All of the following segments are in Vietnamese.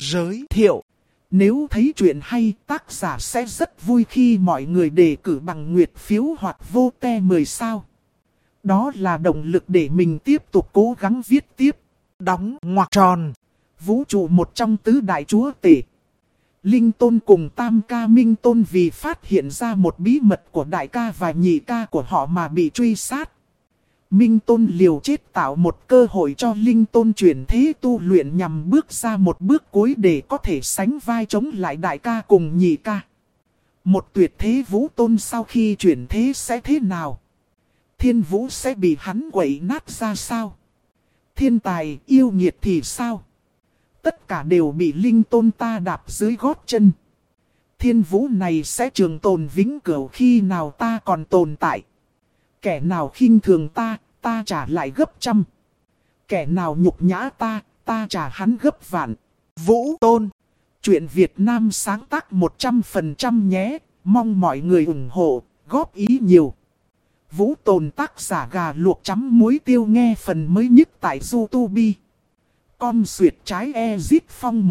Giới thiệu. Nếu thấy chuyện hay, tác giả sẽ rất vui khi mọi người đề cử bằng nguyệt phiếu hoặc vote 10 sao. Đó là động lực để mình tiếp tục cố gắng viết tiếp. Đóng ngoặc tròn. Vũ trụ một trong tứ đại chúa tể. Linh Tôn cùng Tam Ca Minh Tôn vì phát hiện ra một bí mật của đại ca và nhị ca của họ mà bị truy sát. Minh Tôn liều chết tạo một cơ hội cho Linh Tôn chuyển thế tu luyện nhằm bước ra một bước cuối để có thể sánh vai chống lại đại ca cùng nhị ca. Một tuyệt thế Vũ Tôn sau khi chuyển thế sẽ thế nào? Thiên Vũ sẽ bị hắn quậy nát ra sao? Thiên tài yêu nghiệt thì sao? Tất cả đều bị Linh Tôn ta đạp dưới gót chân. Thiên Vũ này sẽ trường tồn vĩnh cửu khi nào ta còn tồn tại. Kẻ nào khinh thường ta, ta trả lại gấp trăm. Kẻ nào nhục nhã ta, ta trả hắn gấp vạn. Vũ Tôn. Chuyện Việt Nam sáng tác 100% nhé. Mong mọi người ủng hộ, góp ý nhiều. Vũ Tôn tác giả gà luộc chấm muối tiêu nghe phần mới nhất tại YouTube. Con Duyệt trái Ezit Phong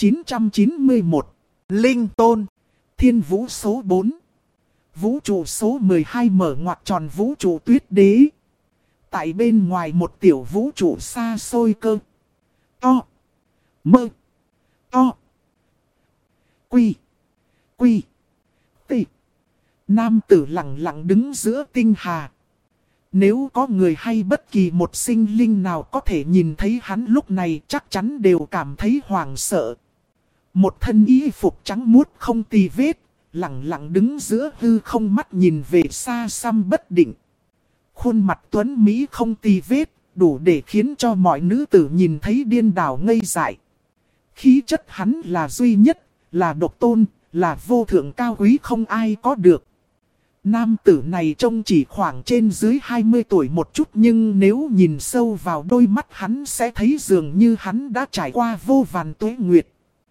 1991. Linh Tôn. Thiên Vũ số 4. Vũ trụ số 12 mở ngoặc tròn vũ trụ tuyết đế. Tại bên ngoài một tiểu vũ trụ xa xôi cơ. To. Mơ. To. Quy. Quy. Tị. Nam tử lặng lặng đứng giữa tinh hà. Nếu có người hay bất kỳ một sinh linh nào có thể nhìn thấy hắn lúc này chắc chắn đều cảm thấy hoảng sợ. Một thân y phục trắng muốt không tì vết, lặng lặng đứng giữa hư không mắt nhìn về xa xăm bất định. Khuôn mặt tuấn Mỹ không tì vết, đủ để khiến cho mọi nữ tử nhìn thấy điên đảo ngây dại. Khí chất hắn là duy nhất, là độc tôn, là vô thượng cao quý không ai có được. Nam tử này trông chỉ khoảng trên dưới 20 tuổi một chút nhưng nếu nhìn sâu vào đôi mắt hắn sẽ thấy dường như hắn đã trải qua vô vàn tuế nguyệt.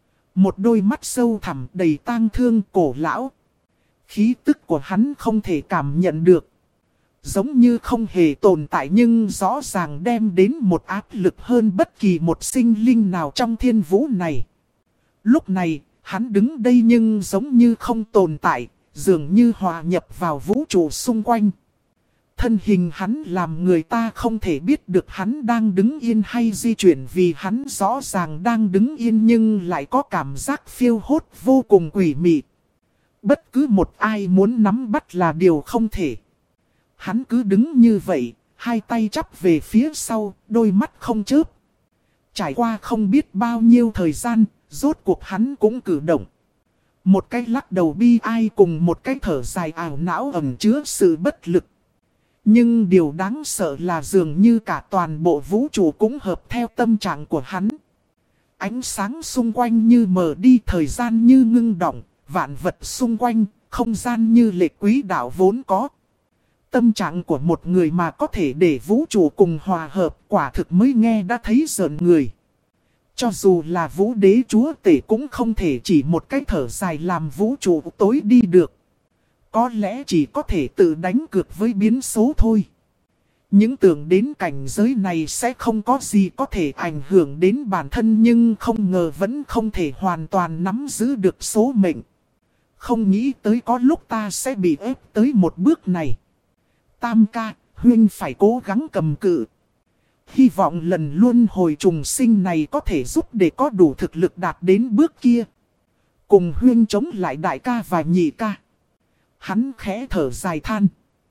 Một đôi mắt sâu thẳm đầy tang thương cổ lão. Khí tức của hắn không thể cảm nhận được. Giống như không hề tồn tại nhưng rõ ràng đem đến một áp lực hơn bất kỳ một sinh linh nào trong thiên vũ này. Lúc này, hắn đứng đây nhưng giống như không tồn tại. Dường như hòa nhập vào vũ trụ xung quanh. Thân hình hắn làm người ta không thể biết được hắn đang đứng yên hay di chuyển vì hắn rõ ràng đang đứng yên nhưng lại có cảm giác phiêu hốt vô cùng quỷ mị. Bất cứ một ai muốn nắm bắt là điều không thể. Hắn cứ đứng như vậy, hai tay chắp về phía sau, đôi mắt không chớp. Trải qua không biết bao nhiêu thời gian, rốt cuộc hắn cũng cử động. Một cái lắc đầu bi ai cùng một cái thở dài ảo não ẩn chứa sự bất lực. Nhưng điều đáng sợ là dường như cả toàn bộ vũ trụ cũng hợp theo tâm trạng của hắn. Ánh sáng xung quanh như mờ đi, thời gian như ngưng động, vạn vật xung quanh, không gian như lệ quý đạo vốn có. Tâm trạng của một người mà có thể để vũ trụ cùng hòa hợp quả thực mới nghe đã thấy rợn người. Cho dù là vũ đế chúa tể cũng không thể chỉ một cái thở dài làm vũ trụ tối đi được. Có lẽ chỉ có thể tự đánh cược với biến số thôi. Những tưởng đến cảnh giới này sẽ không có gì có thể ảnh hưởng đến bản thân nhưng không ngờ vẫn không thể hoàn toàn nắm giữ được số mệnh. Không nghĩ tới có lúc ta sẽ bị ép tới một bước này. Tam ca, huynh phải cố gắng cầm cự. Hy vọng lần luân hồi trùng sinh này có thể giúp để có đủ thực lực đạt đến bước kia. Cùng huynh chống lại đại ca và nhị ca. Hắn khẽ thở dài than.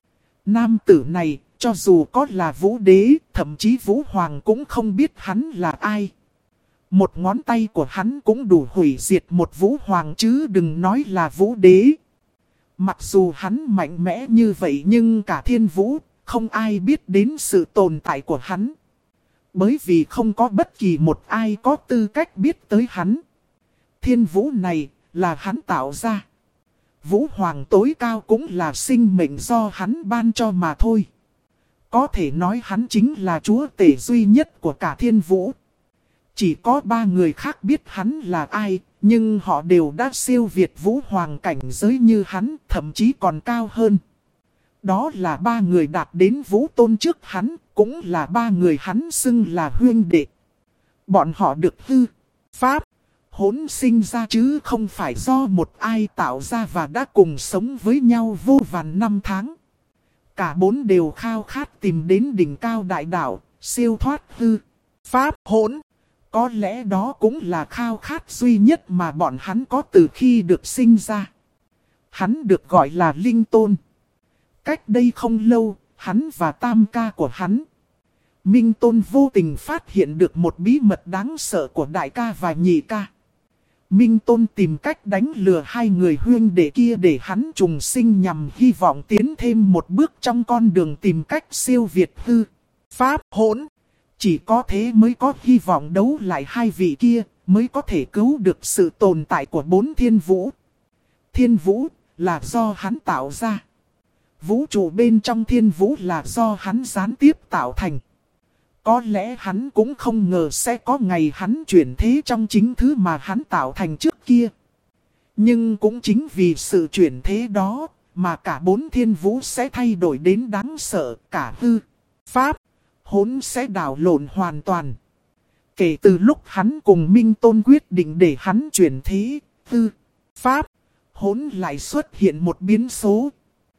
Nam tử này, cho dù có là vũ đế, thậm chí vũ hoàng cũng không biết hắn là ai. Một ngón tay của hắn cũng đủ hủy diệt một vũ hoàng chứ đừng nói là vũ đế. Mặc dù hắn mạnh mẽ như vậy nhưng cả thiên vũ, không ai biết đến sự tồn tại của hắn. Bởi vì không có bất kỳ một ai có tư cách biết tới hắn. Thiên vũ này là hắn tạo ra. Vũ hoàng tối cao cũng là sinh mệnh do hắn ban cho mà thôi. Có thể nói hắn chính là chúa tể duy nhất của cả thiên vũ. Chỉ có 3 người khác biết hắn là ai, nhưng họ đều đã siêu việt vũ hoàng cảnh giới như hắn, thậm chí còn cao hơn. Đó là 3 người đạt đến vũ tôn trước hắn, cũng là 3 người hắn xưng là huynh đệ. Bọn họ được hư, pháp, hỗn sinh ra chứ không phải do một ai tạo ra và đã cùng sống với nhau vô vàn năm tháng. Cả bốn đều khao khát tìm đến đỉnh cao đại đạo, siêu thoát hư, pháp hỗn. Có lẽ đó cũng là khao khát duy nhất mà bọn hắn có từ khi được sinh ra. Hắn được gọi là Linh Tôn. Cách đây không lâu, hắn và tam ca của hắn, Minh Tôn vô tình phát hiện được một bí mật đáng sợ của đại ca và nhị ca. Minh Tôn tìm cách đánh lừa hai người huynh đệ kia để hắn trùng sinh nhằm hy vọng tiến thêm một bước trong con đường tìm cách siêu việt hư, pháp hỗn. Chỉ có thế mới có hy vọng đấu lại hai vị kia, mới có thể cứu được sự tồn tại của bốn thiên vũ. Thiên vũ là do hắn tạo ra. Vũ trụ bên trong thiên vũ là do hắn gián tiếp tạo thành. Có lẽ hắn cũng không ngờ sẽ có ngày hắn chuyển thế trong chính thứ mà hắn tạo thành trước kia. Nhưng cũng chính vì sự chuyển thế đó mà cả bốn thiên vũ sẽ thay đổi đến đáng sợ, cả hư, pháp, hỗn sẽ đảo lộn hoàn toàn. Kể từ lúc hắn cùng Minh Tôn quyết định để hắn chuyển thế, hư, pháp, hỗn lại xuất hiện một biến số.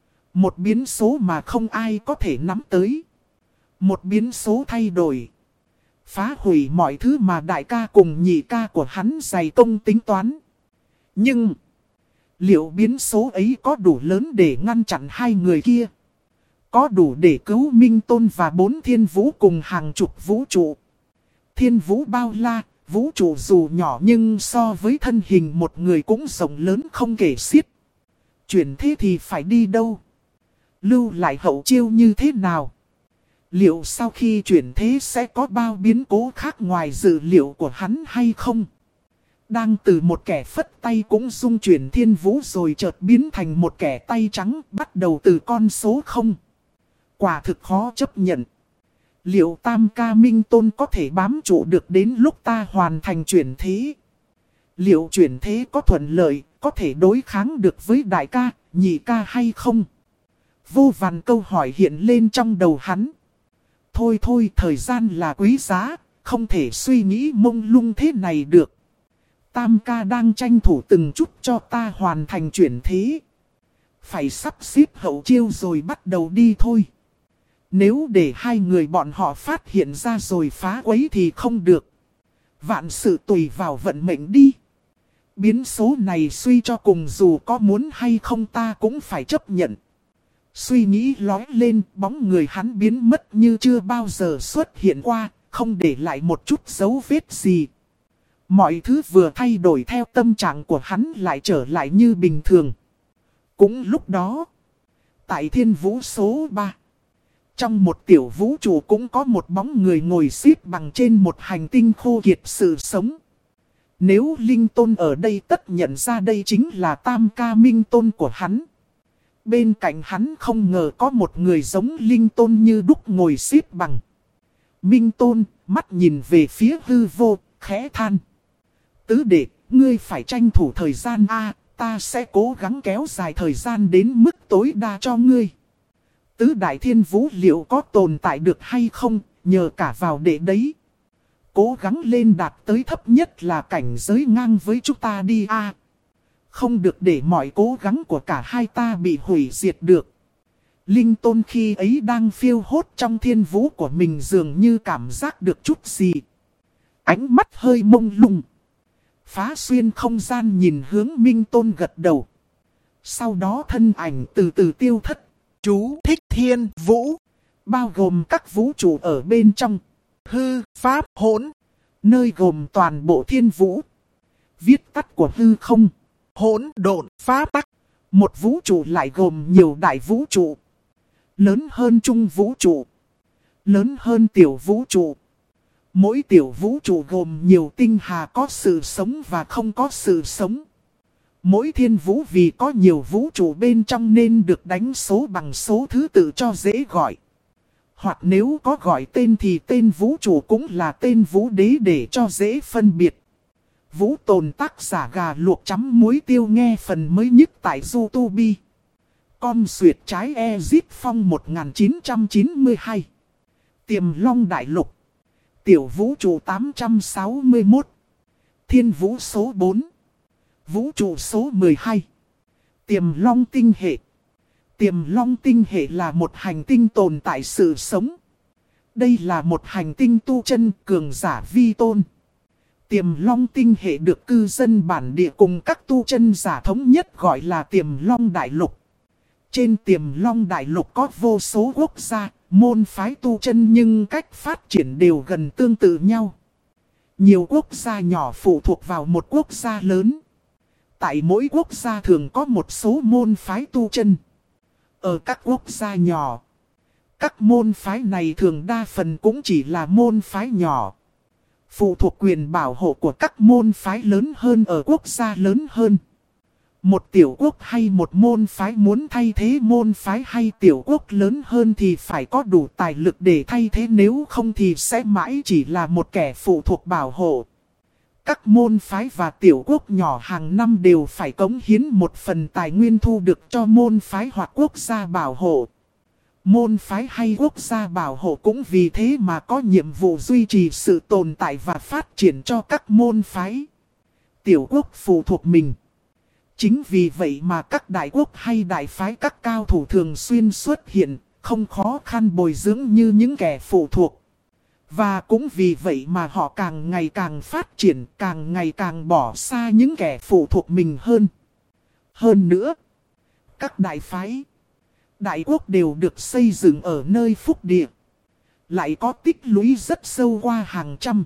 Một biến số mà không ai có thể nắm tới. Một biến số thay đổi, phá hủy mọi thứ mà đại ca cùng nhị ca của hắn dày công tính toán. Nhưng, liệu biến số ấy có đủ lớn để ngăn chặn hai người kia? Có đủ để cứu Minh Tôn và bốn thiên vũ cùng hàng chục vũ trụ? Thiên vũ bao la, vũ trụ dù nhỏ nhưng so với thân hình một người cũng rộng lớn không kể xiết. Chuyển thế thì phải đi đâu? Lưu lại hậu chiêu như thế nào? Liệu sau khi chuyển thế sẽ có bao biến cố khác ngoài dự liệu của hắn hay không? Đang từ một kẻ phất tay cũng dung chuyển thiên vũ rồi chợt biến thành một kẻ tay trắng bắt đầu từ con số 0. Quả thực khó chấp nhận. Liệu tam ca Minh Tôn có thể bám trụ được đến lúc ta hoàn thành chuyển thế? Liệu chuyển thế có thuận lợi, có thể đối kháng được với đại ca, nhị ca hay không? Vô vàn câu hỏi hiện lên trong đầu hắn. Thôi, thời gian là quý giá, không thể suy nghĩ mông lung thế này được. Tam ca đang tranh thủ từng chút cho ta hoàn thành chuyển thế. Phải sắp xếp hậu chiêu rồi bắt đầu đi thôi. Nếu để hai người bọn họ phát hiện ra rồi phá quấy thì không được. Vạn sự tùy vào vận mệnh đi. Biến số này suy cho cùng dù có muốn hay không ta cũng phải chấp nhận. Suy nghĩ lói lên, bóng người hắn biến mất như chưa bao giờ xuất hiện qua, không để lại một chút dấu vết gì. Mọi thứ vừa thay đổi theo tâm trạng của hắn lại trở lại như bình thường. Cũng lúc đó, tại thiên vũ số 3, trong một tiểu vũ trụ cũng có một bóng người ngồi xếp bằng trên một hành tinh khô kiệt sự sống. Nếu Linh Tôn ở đây tất nhận ra đây chính là tam ca Minh Tôn của hắn. Bên cạnh hắn không ngờ có một người giống Linh Tôn như đúc ngồi xếp bằng. Minh Tôn, mắt nhìn về phía hư vô, khẽ than. Tứ đệ, ngươi phải tranh thủ thời gian a, ta sẽ cố gắng kéo dài thời gian đến mức tối đa cho ngươi. Tứ đại thiên vũ liệu có tồn tại được hay không, nhờ cả vào đệ đấy. Cố gắng lên đạt tới thấp nhất là cảnh giới ngang với chúng ta đi a. Không được để mọi cố gắng của cả hai ta bị hủy diệt được. Linh Tôn khi ấy đang phiêu hốt trong thiên vũ của mình dường như cảm giác được chút gì. Ánh mắt hơi mông lung. Phá xuyên không gian nhìn hướng Minh Tôn gật đầu. Sau đó thân ảnh từ từ tiêu thất. Chú thích thiên vũ, bao gồm các vũ trụ ở bên trong. Hư, pháp, hỗn, nơi gồm toàn bộ thiên vũ. Viết tắt của hư không. Hỗn độn, pháp tắc. Một vũ trụ lại gồm nhiều đại vũ trụ. Lớn hơn trung vũ trụ. Lớn hơn tiểu vũ trụ. Mỗi tiểu vũ trụ gồm nhiều tinh hà có sự sống và không có sự sống. Mỗi thiên vũ vì có nhiều vũ trụ bên trong nên được đánh số bằng số thứ tự cho dễ gọi. Hoặc nếu có gọi tên thì tên vũ trụ cũng là tên vũ đế để cho dễ phân biệt. Vũ tồn tác giả gà luộc chấm muối tiêu nghe phần mới nhất tại YouTube. Com xuyệt trái Ezit Phong 1992. Tiềm Long Đại Lục. Tiểu vũ trụ 861. Thiên vũ số 4. Vũ trụ số 12. Tiềm long tinh hệ. Tiềm long tinh hệ là một hành tinh tồn tại sự sống. Đây là một hành tinh tu chân cường giả vi tôn. Tiềm long tinh hệ được cư dân bản địa cùng các tu chân giả thống nhất gọi là Tiềm Long Đại Lục. Trên Tiềm Long Đại Lục có vô số quốc gia, môn phái tu chân nhưng cách phát triển đều gần tương tự nhau. Nhiều quốc gia nhỏ phụ thuộc vào một quốc gia lớn. Tại mỗi quốc gia thường có một số môn phái tu chân. Ở các quốc gia nhỏ, các môn phái này thường đa phần cũng chỉ là môn phái nhỏ. Phụ thuộc quyền bảo hộ của các môn phái lớn hơn ở quốc gia lớn hơn. Một tiểu quốc hay một môn phái muốn thay thế môn phái hay tiểu quốc lớn hơn thì phải có đủ tài lực để thay thế, nếu không thì sẽ mãi chỉ là một kẻ phụ thuộc bảo hộ. Các môn phái và tiểu quốc nhỏ hàng năm đều phải cống hiến một phần tài nguyên thu được cho môn phái hoặc quốc gia bảo hộ. Môn phái hay quốc gia bảo hộ cũng vì thế mà có nhiệm vụ duy trì sự tồn tại và phát triển cho các môn phái. Tiểu quốc phụ thuộc mình. Chính vì vậy mà các đại quốc hay đại phái các cao thủ thường xuyên xuất hiện, không khó khăn bồi dưỡng như những kẻ phụ thuộc. Và cũng vì vậy mà họ càng ngày càng phát triển, càng ngày càng bỏ xa những kẻ phụ thuộc mình hơn. Hơn nữa, các đại phái, đại quốc đều được xây dựng ở nơi phúc địa. Lại có tích lũy rất sâu qua hàng trăm,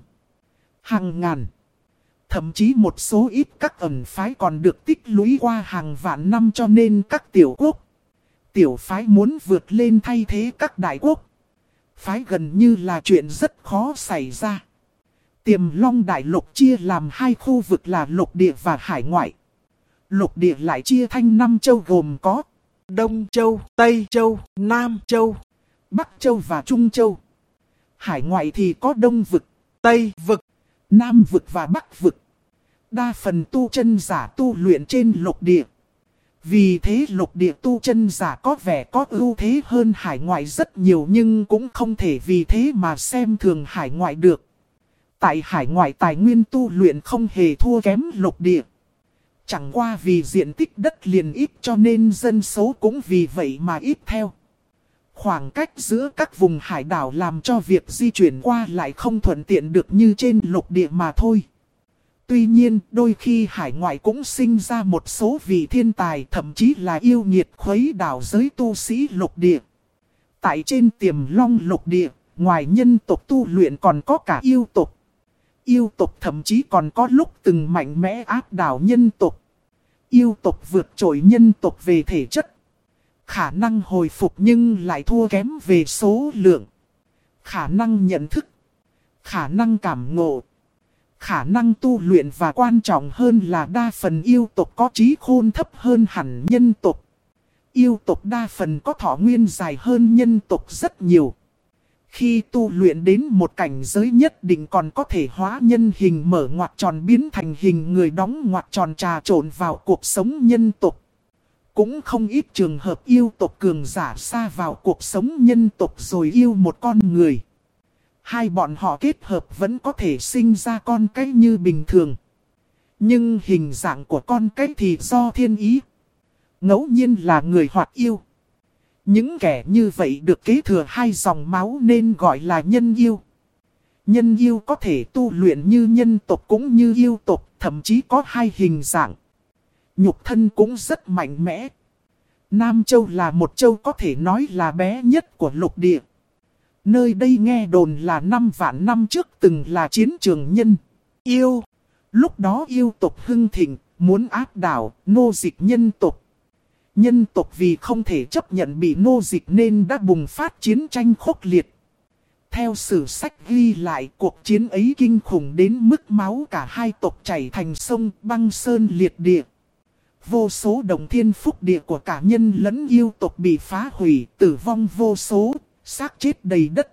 hàng ngàn. Thậm chí một số ít các ẩn phái còn được tích lũy qua hàng vạn năm, cho nên các tiểu quốc, tiểu phái muốn vượt lên thay thế các đại quốc, phái gần như là chuyện rất khó xảy ra. Tiềm Long Đại Lục chia làm hai khu vực là lục địa và hải ngoại. Lục địa lại chia thành 5 châu gồm có Đông Châu, Tây Châu, Nam Châu, Bắc Châu và Trung Châu. Hải ngoại thì có Đông Vực, Tây Vực, Nam Vực và Bắc Vực. Đa phần tu chân giả tu luyện trên lục địa. Vì thế lục địa tu chân giả có vẻ có ưu thế hơn hải ngoại rất nhiều, nhưng cũng không thể vì thế mà xem thường hải ngoại được. Tại hải ngoại tài nguyên tu luyện không hề thua kém lục địa. Chẳng qua vì diện tích đất liền ít cho nên dân số cũng vì vậy mà ít theo. Khoảng cách giữa các vùng hải đảo làm cho việc di chuyển qua lại không thuận tiện được như trên lục địa mà thôi. Tuy nhiên, đôi khi hải ngoại cũng sinh ra một số vị thiên tài, thậm chí là yêu nghiệt khuấy đảo giới tu sĩ lục địa. Tại trên Tiềm Long lục địa, ngoài nhân tộc tu luyện còn có cả yêu tộc. Yêu tộc thậm chí còn có lúc từng mạnh mẽ áp đảo nhân tộc. Yêu tộc vượt trội nhân tộc về thể chất. Khả năng hồi phục nhưng lại thua kém về số lượng. Khả năng nhận thức. Khả năng cảm ngộ. Khả năng tu luyện và quan trọng hơn là đa phần yêu tộc có trí khôn thấp hơn hẳn nhân tộc. Yêu tộc đa phần có thọ nguyên dài hơn nhân tộc rất nhiều. Khi tu luyện đến một cảnh giới nhất định còn có thể hóa nhân hình mở ngoặc tròn biến thành hình người đóng ngoặc tròn trà trộn vào cuộc sống nhân tộc. Cũng không ít trường hợp yêu tộc cường giả xa vào cuộc sống nhân tộc rồi yêu một con người. Hai bọn họ kết hợp vẫn có thể sinh ra con cái như bình thường. Nhưng hình dạng của con cái thì do thiên ý. Ngẫu nhiên là người hoặc yêu. Những kẻ như vậy được kế thừa hai dòng máu nên gọi là nhân yêu. Nhân yêu có thể tu luyện như nhân tộc cũng như yêu tộc, thậm chí có hai hình dạng. Nhục thân cũng rất mạnh mẽ. Nam Châu là một châu có thể nói là bé nhất của lục địa. Nơi đây nghe đồn là 5 vạn năm trước từng là chiến trường nhân, yêu. Lúc đó yêu tộc hưng thịnh, muốn áp đảo, nô dịch nhân tộc. Nhân tộc vì không thể chấp nhận bị nô dịch nên đã bùng phát chiến tranh khốc liệt. Theo sử sách ghi lại, cuộc chiến ấy kinh khủng đến mức máu cả hai tộc chảy thành sông, băng sơn liệt địa. Vô số đồng thiên phúc địa của cả nhân lẫn yêu tộc bị phá hủy, tử vong vô số, xác chết đầy đất.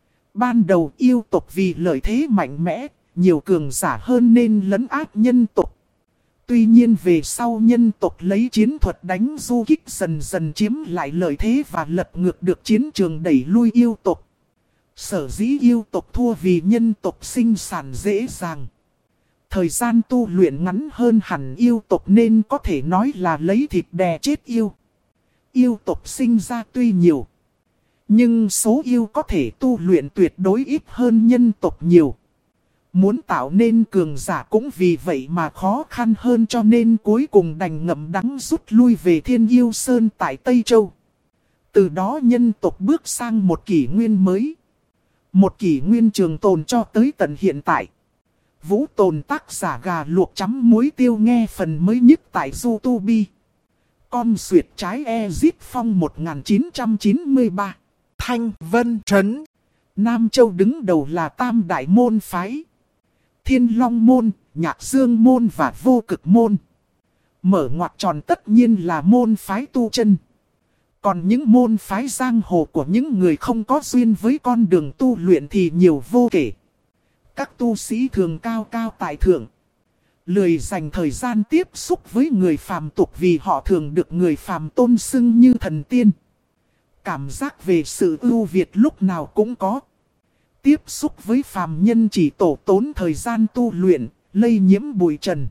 Ban đầu yêu tộc vì lợi thế mạnh mẽ, nhiều cường giả hơn nên lấn áp nhân tộc. Tuy nhiên về sau nhân tộc lấy chiến thuật đánh du kích dần dần chiếm lại lợi thế và lật ngược được chiến trường đẩy lui yêu tộc. Sở dĩ yêu tộc thua vì nhân tộc sinh sản dễ dàng. thời gian tu luyện ngắn hơn hẳn yêu tộc nên có thể nói là lấy thịt đè chết yêu. Yêu tộc sinh ra tuy nhiều, nhưng số yêu có thể tu luyện tuyệt đối ít hơn nhân tộc nhiều. Muốn tạo nên cường giả cũng vì vậy mà khó khăn hơn, cho nên cuối cùng đành ngậm đắng rút lui về Thiên Yêu Sơn tại Tây Châu. Từ đó nhân tộc bước sang một kỷ nguyên mới. Một kỷ nguyên trường tồn cho tới tận hiện tại. Vũ Tồn tác giả gà luộc chấm muối tiêu nghe phần mới nhất tại YouTube. Con Duyệt trái Ezit Phong 1993. Thanh Vân Trấn. Nam Châu đứng đầu là Tam Đại Môn Phái: Thiên Long Môn, Nhạc Dương Môn và Vô Cực Môn. Mở ngoặc tròn tất nhiên là môn phái tu chân. Còn những môn phái giang hồ của những người không có duyên với con đường tu luyện thì nhiều vô kể. Các tu sĩ thường cao cao tại thượng, lười dành thời gian tiếp xúc với người phàm tục vì họ thường được người phàm tôn xưng như thần tiên. Cảm giác về sự ưu việt lúc nào cũng có. Tiếp xúc với phàm nhân chỉ tổ tốn thời gian tu luyện, lây nhiễm bụi trần.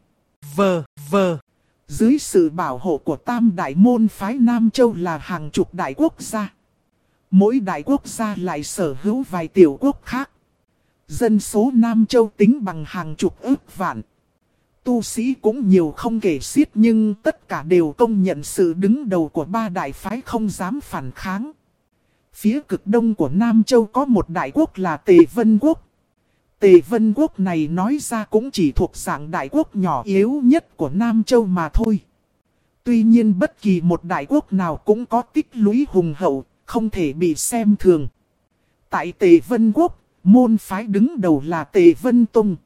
Dưới sự bảo hộ của Tam Đại Môn Phái Nam Châu là hàng chục đại quốc gia. Mỗi đại quốc gia lại sở hữu vài tiểu quốc khác. Dân số Nam Châu tính bằng hàng chục ức vạn. Tu sĩ cũng nhiều không kể xiết, nhưng tất cả đều công nhận sự đứng đầu của ba đại phái, không dám phản kháng. Phía cực đông của Nam Châu có một đại quốc là Tề Vân Quốc. Tề Vân Quốc này nói ra cũng chỉ thuộc dạng đại quốc nhỏ yếu nhất của Nam Châu mà thôi. Tuy nhiên bất kỳ một đại quốc nào cũng có tích lũy hùng hậu, không thể bị xem thường. Tại Tề Vân Quốc, môn phái đứng đầu là Tề Vân Tông.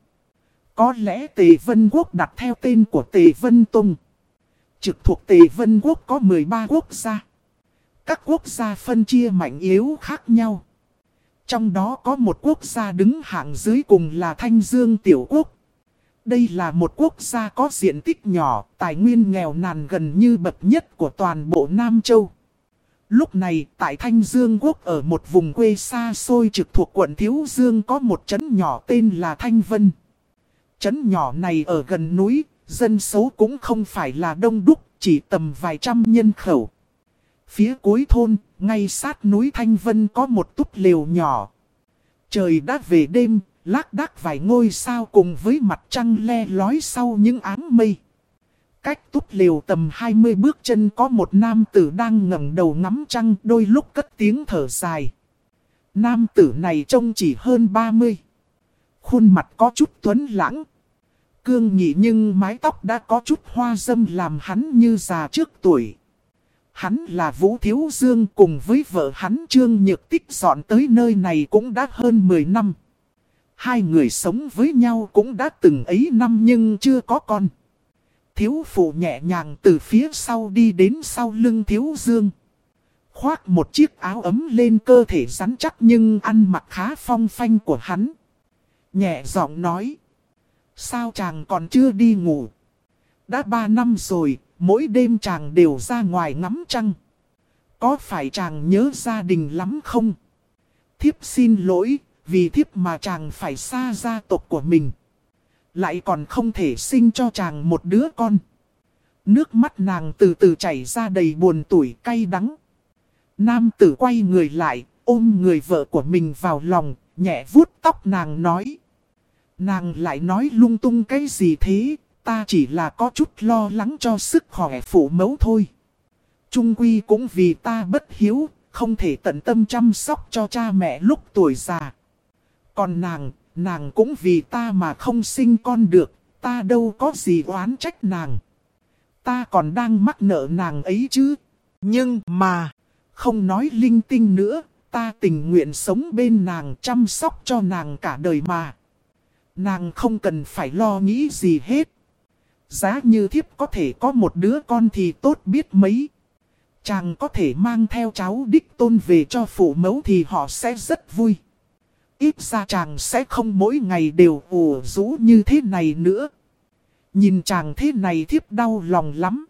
Có lẽ Tề Vân Quốc đặt theo tên của Tề Vân Tông. Trực thuộc Tề Vân Quốc có 13 quốc gia. Các quốc gia phân chia mạnh yếu khác nhau. Trong đó có một quốc gia đứng hạng dưới cùng là Thanh Dương Tiểu Quốc. Đây là một quốc gia có diện tích nhỏ, tài nguyên nghèo nàn gần như bậc nhất của toàn bộ Nam Châu. Lúc này, tại Thanh Dương Quốc ở một vùng quê xa xôi trực thuộc quận Thiếu Dương có một trấn nhỏ tên là Thanh Vân. Trấn nhỏ này ở gần núi, dân số cũng không phải là đông đúc, chỉ tầm vài trăm nhân khẩu. Phía cuối thôn, ngay sát núi Thanh Vân có một túp lều nhỏ. Trời đã về đêm, lác đác vài ngôi sao cùng với mặt trăng le lói sau những áng mây. Cách túp lều tầm 20 bước chân có một nam tử đang ngẩng đầu ngắm trăng, đôi lúc cất tiếng thở dài. Nam tử này trông chỉ hơn 30. Khuôn mặt có chút tuấn lãng, cương nghị, nhưng mái tóc đã có chút hoa râm làm hắn như già trước tuổi. Hắn là Vũ Thiếu Dương, cùng với vợ hắn Trương Nhược Tích dọn tới nơi này cũng đã hơn 10 năm. Hai người sống với nhau cũng đã từng ấy năm nhưng chưa có con. Thiếu phụ nhẹ nhàng từ phía sau đi đến sau lưng Thiếu Dương. Khoác một chiếc áo ấm lên cơ thể rắn chắc nhưng ăn mặc khá phong phanh của hắn. Nhẹ giọng nói: sao chàng còn chưa đi ngủ? Đã 3 năm rồi, mỗi đêm chàng đều ra ngoài ngắm trăng. Có phải chàng nhớ gia đình lắm không? Thiếp xin lỗi, vì thiếp mà chàng phải xa gia tộc của mình. Lại còn không thể sinh cho chàng một đứa con. Nước mắt nàng từ từ chảy ra đầy buồn tủi cay đắng. Nam tử quay người lại, ôm người vợ của mình vào lòng, nhẹ vuốt tóc nàng nói: nàng lại nói lung tung cái gì thế? Ta chỉ là có chút lo lắng cho sức khỏe phụ mẫu thôi. Chung quy cũng vì ta bất hiếu, không thể tận tâm chăm sóc cho cha mẹ lúc tuổi già. Còn nàng cũng vì ta mà không sinh con được, ta đâu có gì oán trách nàng. Ta còn đang mắc nợ nàng ấy chứ. Nhưng mà, không nói linh tinh nữa, ta tình nguyện sống bên nàng, chăm sóc cho nàng cả đời mà. Nàng không cần phải lo nghĩ gì hết. Giá như thiếp có thể có một đứa con thì tốt biết mấy. Chàng có thể mang theo cháu đích tôn về cho phụ mẫu thì họ sẽ rất vui. Ít ra chàng sẽ không mỗi ngày đều ủ rũ như thế này nữa. Nhìn chàng thế này thiếp đau lòng lắm.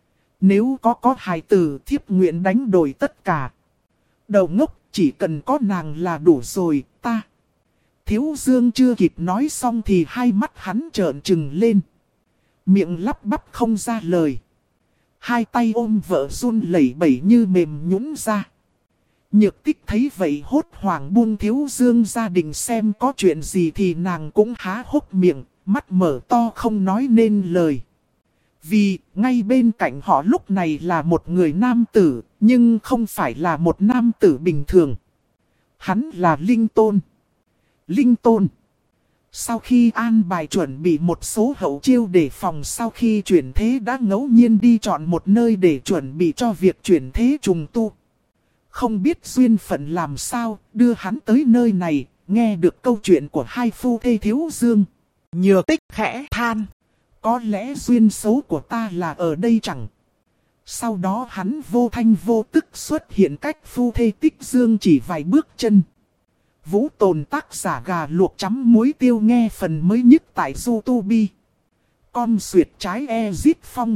Nếu có hài tử thiếp nguyện đánh đổi tất cả. Đầu ngốc, chỉ cần có nàng là đủ rồi, Thiếu Dương chưa kịp nói xong thì hai mắt hắn trợn trừng lên. Miệng lắp bắp không ra lời. Hai tay ôm vợ run lẩy bẩy như mềm nhũn ra. Nhược Tích thấy vậy hốt hoảng buông Thiếu Dương ra định xem có chuyện gì thì nàng cũng há hốc miệng, mắt mở to không nói nên lời. Vì ngay bên cạnh họ lúc này là một người nam tử, nhưng không phải là một nam tử bình thường. Hắn là Linh Tôn. Linh Tôn. Sau khi an bài chuẩn bị một số hậu chiêu để phòng sau khi chuyển thế đã ngẫu nhiên đi chọn một nơi để chuẩn bị cho việc chuyển thế trùng tu. Không biết duyên phận làm sao đưa hắn tới nơi này, nghe được câu chuyện của hai phu thê Thiếu Dương. Nhược Tích khẽ than. Có lẽ duyên xấu của ta là ở đây chẳng. Sau đó hắn vô thanh vô tức xuất hiện cách phu thê Tích Dương chỉ vài bước chân. Vũ Tồn tác giả gà luộc chấm muối tiêu nghe phần mới nhất tại YouTube. Con xuyệt trái Ezit Phong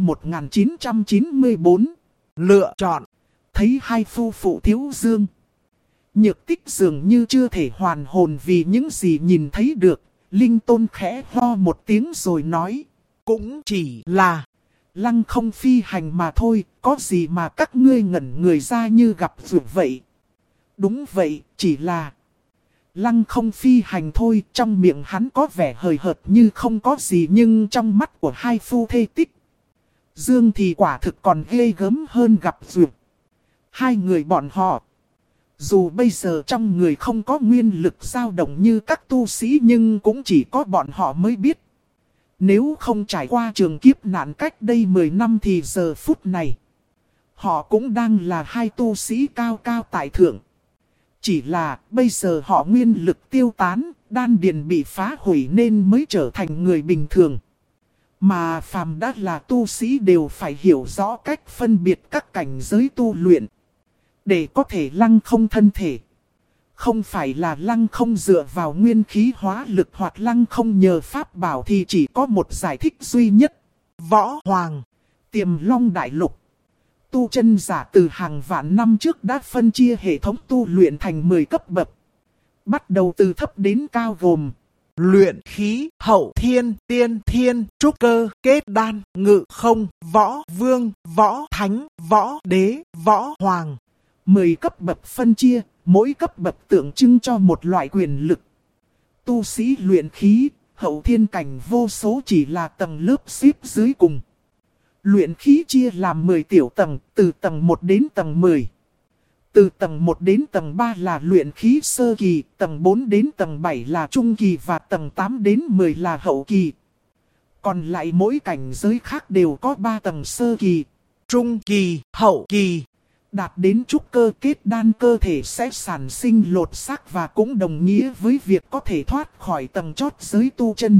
1994. Lựa chọn. Thấy hai phu phụ Thiếu Dương. Nhược Tích dường như chưa thể hoàn hồn vì những gì nhìn thấy được. Linh Tôn khẽ ho một tiếng rồi nói. Cũng chỉ là lăng không phi hành mà thôi, có gì mà các ngươi ngẩn người ra như gặp vượt vậy. Đúng vậy, chỉ là lăng không phi hành thôi. Trong miệng hắn có vẻ hời hợt như không có gì, nhưng trong mắt của hai phu thê Tích Dương thì quả thực còn ghê gớm hơn gặp vượt. Hai người bọn họ, dù bây giờ trong người không có nguyên lực dao động như các tu sĩ, nhưng cũng chỉ có bọn họ mới biết. Nếu không trải qua trường kiếp nạn cách đây 10 năm thì giờ phút này họ cũng đang là hai tu sĩ cao cao tại thượng. Chỉ là bây giờ họ nguyên lực tiêu tán, đan điền bị phá hủy nên mới trở thành người bình thường. Mà phàm đã là tu sĩ đều phải hiểu rõ cách phân biệt các cảnh giới tu luyện. Để có thể lăng không thân thể. Không phải là lăng không dựa vào nguyên khí hóa lực hoặc lăng không nhờ pháp bảo thì chỉ có một giải thích duy nhất. Võ Hoàng, Tiềm Long Đại Lục. Tu chân giả từ hàng vạn năm trước đã phân chia hệ thống tu luyện thành 10 cấp bậc. Bắt đầu từ thấp đến cao gồm luyện khí, hậu thiên, tiên thiên, trúc cơ, kết đan, ngự không, võ vương, võ thánh, võ đế, võ hoàng. 10 cấp bậc phân chia, mỗi cấp bậc tượng trưng cho một loại quyền lực. Tu sĩ luyện khí, hậu thiên cảnh vô số chỉ là tầng lớp xếp dưới cùng. Luyện khí chia làm 10 tiểu tầng, từ tầng 1 đến tầng 10. Từ tầng 1 đến tầng 3 là luyện khí sơ kỳ, tầng 4 đến tầng 7 là trung kỳ và tầng 8 đến 10 là hậu kỳ. Còn lại mỗi cảnh giới khác đều có 3 tầng sơ kỳ, trung kỳ, hậu kỳ. Đạt đến trúc cơ kết đan cơ thể sẽ sản sinh lột xác và cũng đồng nghĩa với việc có thể thoát khỏi tầng chót giới tu chân.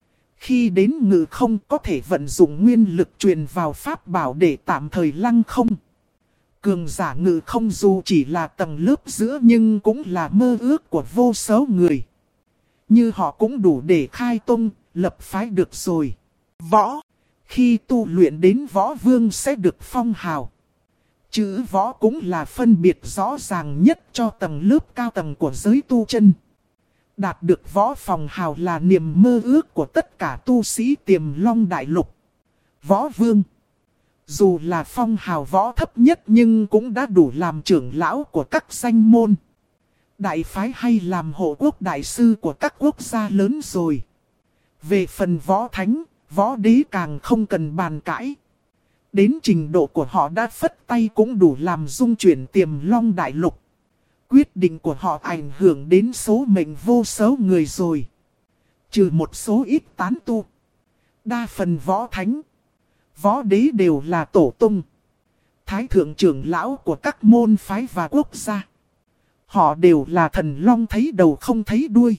Khi đến ngự không có thể vận dụng nguyên lực truyền vào pháp bảo để tạm thời lăng không. Cường giả ngự không dù chỉ là tầng lớp giữa nhưng cũng là mơ ước của vô số người. Như họ cũng đủ để khai tông, lập phái được rồi. Võ, khi tu luyện đến võ vương sẽ được phong hào. Chữ võ cũng là phân biệt rõ ràng nhất cho tầng lớp cao tầng của giới tu chân. Đạt được võ phòng hào là niềm mơ ước của tất cả tu sĩ Tiềm Long Đại Lục. Võ vương, dù là phong hào võ thấp nhất nhưng cũng đã đủ làm trưởng lão của các danh môn, đại phái hay làm hộ quốc đại sư của các quốc gia lớn rồi. Về phần võ thánh, võ đế càng không cần bàn cãi. Đến trình độ của họ đã phất tay cũng đủ làm dung chuyển Tiềm Long Đại Lục. Quyết định của họ ảnh hưởng đến số mệnh vô số người rồi. Trừ một số ít tán tu, đa phần võ thánh, võ đế đều là tổ tung, thái thượng trưởng lão của các môn phái và quốc gia. Họ đều là thần long thấy đầu không thấy đuôi.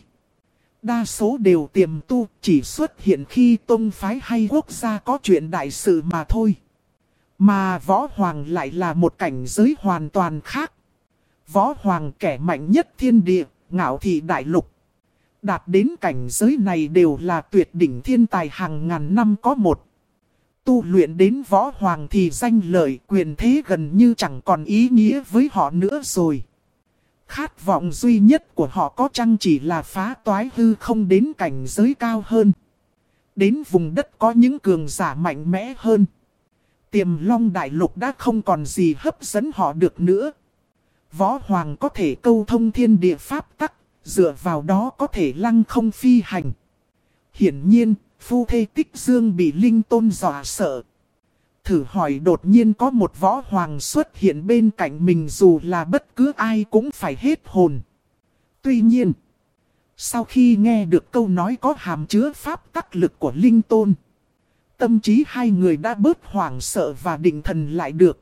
Đa số đều tiềm tu, chỉ xuất hiện khi tông phái hay quốc gia có chuyện đại sự mà thôi. Mà võ hoàng lại là một cảnh giới hoàn toàn khác. Võ hoàng kẻ mạnh nhất thiên địa, ngạo thị đại lục. Đạt đến cảnh giới này đều là tuyệt đỉnh thiên tài hàng ngàn năm có một. Tu luyện đến võ hoàng thì danh lợi quyền thế gần như chẳng còn ý nghĩa với họ nữa rồi. Khát vọng duy nhất của họ có chăng chỉ là phá toái hư không đến cảnh giới cao hơn. Đến vùng đất có những cường giả mạnh mẽ hơn. Tiềm Long Đại Lục đã không còn gì hấp dẫn họ được nữa. Võ Hoàng có thể câu thông thiên địa pháp tắc, dựa vào đó có thể lăng không phi hành. Hiển nhiên, phu thê Tích Dương bị Linh Tôn dọa sợ. Thử hỏi đột nhiên có một võ hoàng xuất hiện bên cạnh mình, dù là bất cứ ai cũng phải hết hồn. Tuy nhiên, sau khi nghe được câu nói có hàm chứa pháp tắc lực của Linh Tôn, tâm trí hai người đã bớt hoảng sợ và định thần lại được.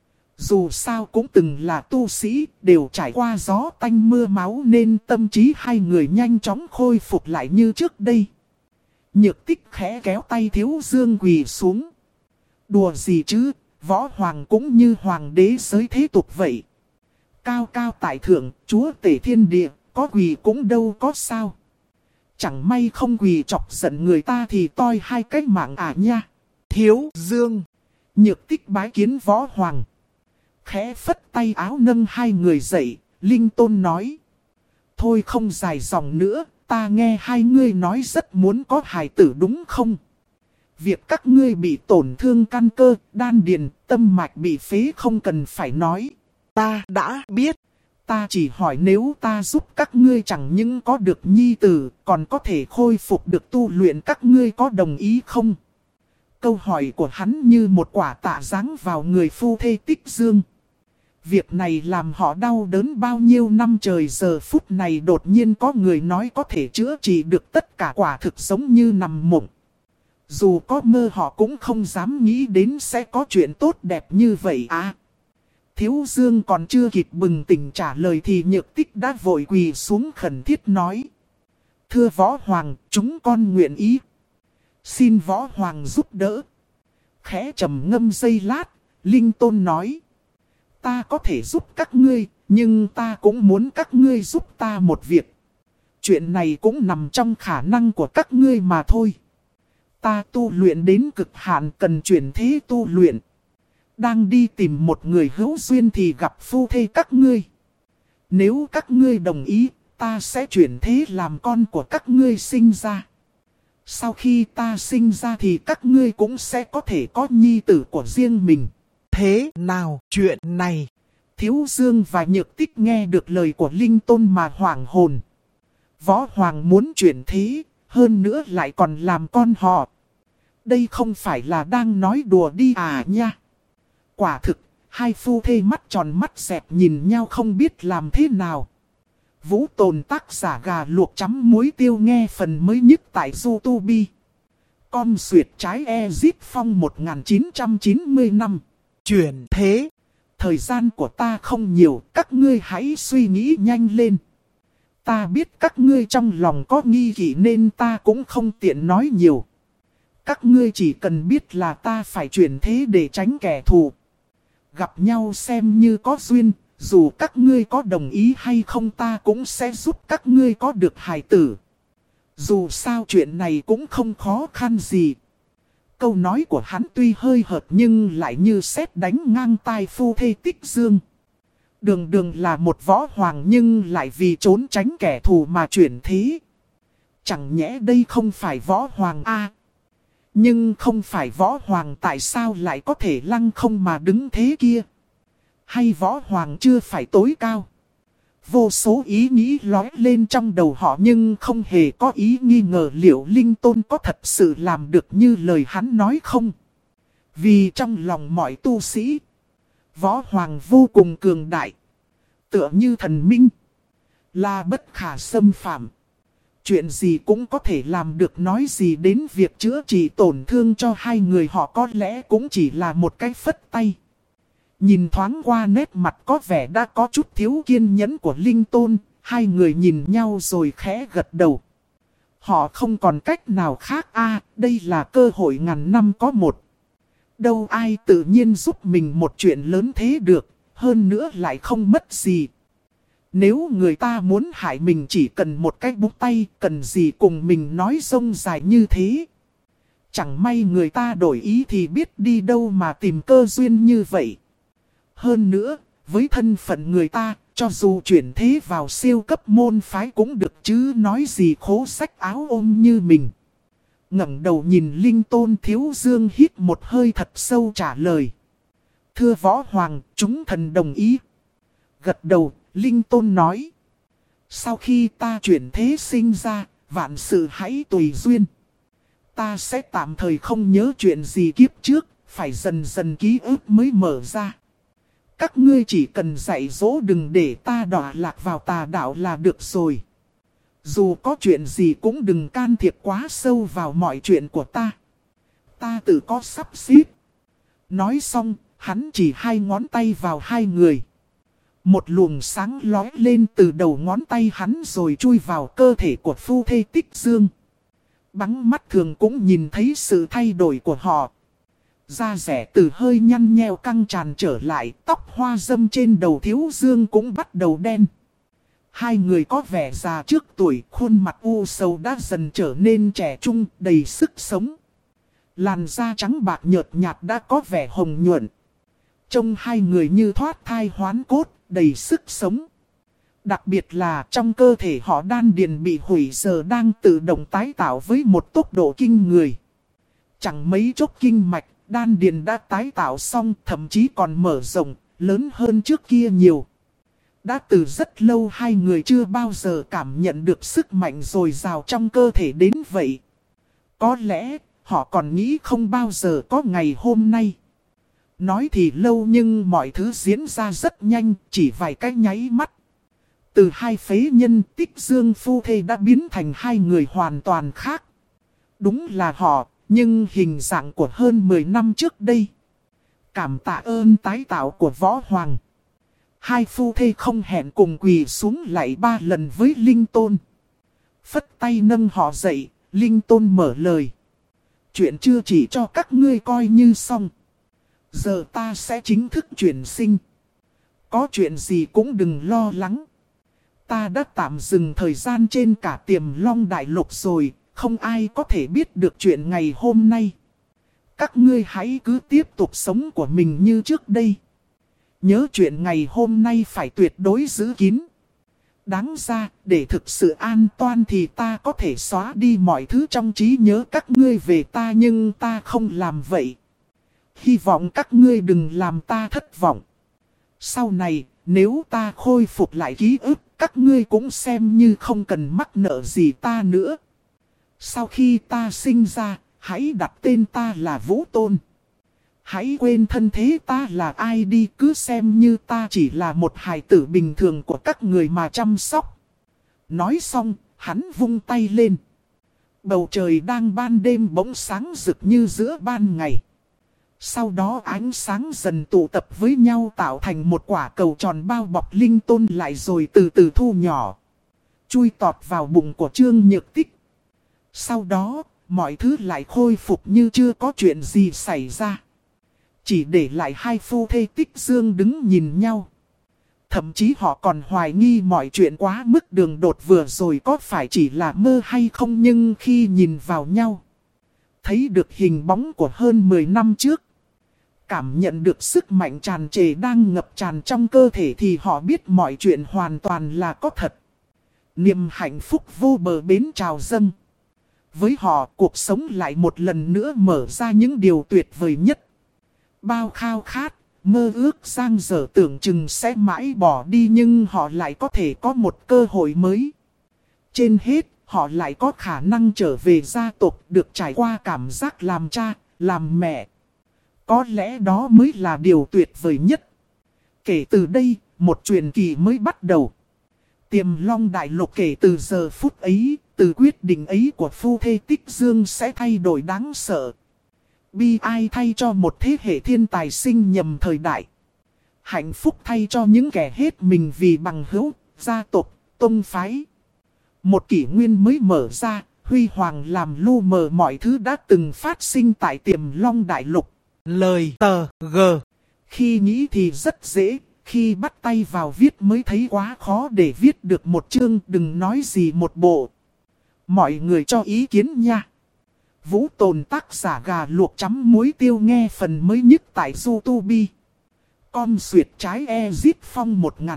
Dù sao cũng từng là tu sĩ, đều trải qua gió tanh mưa máu nên tâm trí hai người nhanh chóng khôi phục lại như trước đây. Nhược Tích khẽ kéo tay Thiếu Dương quỳ xuống. Đùa gì chứ, võ hoàng cũng như hoàng đế giới thế tục vậy. Cao cao tại thượng, chúa tể thiên địa, có quỳ cũng đâu có sao. Chẳng may không quỳ chọc giận người ta thì toi hai cái mạng nha. Thiếu Dương. Nhược Tích bái kiến võ hoàng. Khẽ phất tay áo nâng hai người dậy, Linh Tôn nói. Thôi không dài dòng nữa, ta nghe hai ngươi nói rất muốn có hài tử đúng không? Việc các ngươi bị tổn thương căn cơ, đan điền, tâm mạch bị phế không cần phải nói. Ta đã biết. Ta chỉ hỏi nếu ta giúp các ngươi chẳng những có được nhi tử, còn có thể khôi phục được tu luyện, các ngươi có đồng ý không? Câu hỏi của hắn như một quả tạ giáng vào người phu thê Tích Dương. Việc này làm họ đau đớn bao nhiêu năm trời, giờ phút này đột nhiên có người nói có thể chữa trị được tất cả, quả thực giống như nằm mộng. Dù có mơ họ cũng không dám nghĩ đến sẽ có chuyện tốt đẹp như vậy à. Thiếu Dương còn chưa kịp bừng tỉnh trả lời thì Nhược Tích đã vội quỳ xuống khẩn thiết nói. Thưa võ hoàng, chúng con nguyện ý. Xin võ hoàng giúp đỡ. Khẽ trầm ngâm giây lát, Linh Tôn nói. Ta có thể giúp các ngươi, nhưng ta cũng muốn các ngươi giúp ta một việc. Chuyện này cũng nằm trong khả năng của các ngươi mà thôi. Ta tu luyện đến cực hạn, cần chuyển thế tu luyện. Đang đi tìm một người hữu duyên thì gặp phu thê các ngươi. Nếu các ngươi đồng ý, ta sẽ chuyển thế làm con của các ngươi sinh ra. Sau khi ta sinh ra thì các ngươi cũng sẽ có thể có nhi tử của riêng mình. Thế nào chuyện này? Thiếu Dương và Nhược Tích nghe được lời của Linh Tôn mà hoảng hồn. Võ hoàng muốn chuyển thế, hơn nữa lại còn làm con họ. Đây không phải là đang nói đùa đi à nha. Quả thực, hai phu thê mắt tròn mắt dẹt nhìn nhau không biết làm thế nào. Vũ Tồn tác giả gà luộc chấm muối tiêu nghe phần mới nhất tại YouTube. Com xuyệt trái Ezit Phong 1990 năm. Chuyển thế. Thời gian của ta không nhiều, các ngươi hãy suy nghĩ nhanh lên. Ta biết các ngươi trong lòng có nghi kỵ nên ta cũng không tiện nói nhiều. Các ngươi chỉ cần biết là ta phải chuyển thế để tránh kẻ thù. Gặp nhau xem như có duyên, dù các ngươi có đồng ý hay không ta cũng sẽ giúp các ngươi có được hài tử. Dù sao chuyện này cũng không khó khăn gì. Câu nói của hắn tuy hơi hợt nhưng lại như sét đánh ngang tai phu thê Tích Dương. Đường đường là một võ hoàng nhưng lại vì trốn tránh kẻ thù mà chuyển thế. Chẳng nhẽ đây không phải võ hoàng a? Nhưng không phải võ hoàng tại sao lại có thể lăng không mà đứng thế kia? Hay võ hoàng chưa phải tối cao? Vô số ý nghĩ lóe lên trong đầu họ nhưng không hề có ý nghi ngờ liệu Linh Tôn có thật sự làm được như lời hắn nói không? Vì trong lòng mọi tu sĩ, võ hoàng vô cùng cường đại, tựa như thần minh, là bất khả xâm phạm. Chuyện gì cũng có thể làm được, nói gì đến việc chữa trị tổn thương cho hai người họ có lẽ cũng chỉ là một cái phất tay. Nhìn thoáng qua nét mặt có vẻ đã có chút thiếu kiên nhẫn của Linh Tôn, hai người nhìn nhau rồi khẽ gật đầu. Họ không còn cách nào khác đây là cơ hội ngàn năm có một. Đâu ai tự nhiên giúp mình một chuyện lớn thế được, hơn nữa lại không mất gì. Nếu người ta muốn hại mình chỉ cần một cái búng tay, cần gì cùng mình nói rông dài như thế. Chẳng may người ta đổi ý thì biết đi đâu mà tìm cơ duyên như vậy. Hơn nữa, với thân phận người ta, cho dù chuyển thế vào siêu cấp môn phái cũng được chứ nói gì khố xách áo ôm như mình. Ngẩng đầu nhìn Linh Tôn, Thiếu Dương hít một hơi thật sâu trả lời. Thưa Võ Hoàng, chúng thần đồng ý. Gật đầu, Linh Tôn nói. Sau khi ta chuyển thế sinh ra, vạn sự hãy tùy duyên. Ta sẽ tạm thời không nhớ chuyện gì kiếp trước, phải dần dần ký ức mới mở ra. Các ngươi chỉ cần dạy dỗ đừng để ta đọa lạc vào tà đạo là được rồi. Dù có chuyện gì cũng đừng can thiệp quá sâu vào mọi chuyện của ta. Ta tự có sắp xếp. Nói xong, hắn chỉ hai ngón tay vào hai người. Một luồng sáng lóe lên từ đầu ngón tay hắn rồi chui vào cơ thể của phu thê Tích Dương. Bắn mắt thường cũng nhìn thấy sự thay đổi của họ. Da rẻ từ hơi nhăn nheo căng tràn trở lại, tóc hoa râm trên đầu Thiếu Dương cũng bắt đầu đen. Hai người có vẻ già trước tuổi, khuôn mặt u sầu đã dần trở nên trẻ trung, đầy sức sống. Làn da trắng bạc nhợt nhạt đã có vẻ hồng nhuận. Trông hai người như thoát thai hoán cốt, đầy sức sống. Đặc biệt là trong cơ thể họ đan điền bị hủy giờ đang tự động tái tạo với một tốc độ kinh người. Chẳng mấy chốc kinh mạch, đan điền đã tái tạo xong, thậm chí còn mở rộng, lớn hơn trước kia nhiều. Đã từ rất lâu hai người chưa bao giờ cảm nhận được sức mạnh dồi dào trong cơ thể đến vậy. Có lẽ họ còn nghĩ không bao giờ có ngày hôm nay. Nói thì lâu nhưng mọi thứ diễn ra rất nhanh, chỉ vài cái nháy mắt. Từ hai phế nhân Tích Dương phu thê đã biến thành hai người hoàn toàn khác. Đúng là họ, nhưng hình dạng của hơn 10 năm trước đây. Cảm tạ ơn tái tạo của Võ Hoàng. Hai phu thê không hẹn cùng quỳ xuống lạy 3 lần với Linh Tôn. Phất tay nâng họ dậy, Linh Tôn mở lời. Chuyện chưa chỉ cho các ngươi coi như xong. Giờ ta sẽ chính thức chuyển sinh. Có chuyện gì cũng đừng lo lắng. Ta đã tạm dừng thời gian trên cả Tiềm Long Đại Lục rồi, không ai có thể biết được chuyện ngày hôm nay. Các ngươi hãy cứ tiếp tục sống của mình như trước đây. Nhớ chuyện ngày hôm nay phải tuyệt đối giữ kín. Đáng ra, để thực sự an toàn thì ta có thể xóa đi mọi thứ trong trí nhớ các ngươi về ta, nhưng ta không làm vậy. Hy vọng các ngươi đừng làm ta thất vọng. Sau này, nếu ta khôi phục lại ký ức, các ngươi cũng xem như không cần mắc nợ gì ta nữa. Sau khi ta sinh ra, hãy đặt tên ta là Vũ Tôn. Hãy quên thân thế ta là ai đi, cứ xem như ta chỉ là một hài tử bình thường của các người mà chăm sóc. Nói xong, hắn vung tay lên. Bầu trời đang ban đêm bỗng sáng rực như giữa ban ngày. Sau đó ánh sáng dần tụ tập với nhau tạo thành một quả cầu tròn bao bọc Linh Tôn lại rồi từ từ thu nhỏ. Chui tọt vào bụng của Trương Nhược Tích. Sau đó, mọi thứ lại khôi phục như chưa có chuyện gì xảy ra. Chỉ để lại hai phu thê Tích Dương đứng nhìn nhau. Thậm chí họ còn hoài nghi mọi chuyện quá mức đường đột vừa rồi có phải chỉ là mơ hay không, nhưng khi nhìn vào nhau, thấy được hình bóng của hơn 10 năm trước, cảm nhận được sức mạnh tràn trề đang ngập tràn trong cơ thể thì họ biết mọi chuyện hoàn toàn là có thật. Niềm hạnh phúc vô bờ bến trào dâng. Với họ, cuộc sống lại một lần nữa mở ra những điều tuyệt vời nhất. Bao khao khát, mơ ước dang dở tưởng chừng sẽ mãi bỏ đi, nhưng họ lại có thể có một cơ hội mới. Trên hết, họ lại có khả năng trở về gia tộc, được trải qua cảm giác làm cha, làm mẹ. Có lẽ đó mới là điều tuyệt vời nhất. Kể từ đây, một truyền kỳ mới bắt đầu. Tiềm Long Đại Lục kể từ giờ phút ấy, từ quyết định ấy của phu thê Tích Dương sẽ thay đổi đáng sợ. Bi ai thay cho một thế hệ thiên tài sinh nhầm thời đại. Hạnh phúc thay cho những kẻ hết mình vì bằng hữu, gia tộc, tông phái. Một kỷ nguyên mới mở ra, huy hoàng làm lu mờ mọi thứ đã từng phát sinh tại Tiềm Long Đại Lục. Lời tờ G. Khi nghĩ thì rất dễ, khi bắt tay vào viết mới thấy quá khó để viết được một chương, đừng nói gì một bộ. Mọi người cho ý kiến nha. Vũ Tồn tác giả gà luộc chấm muối tiêu nghe phần mới nhất tại YouTube. Com xuyệt trái Ezit Phong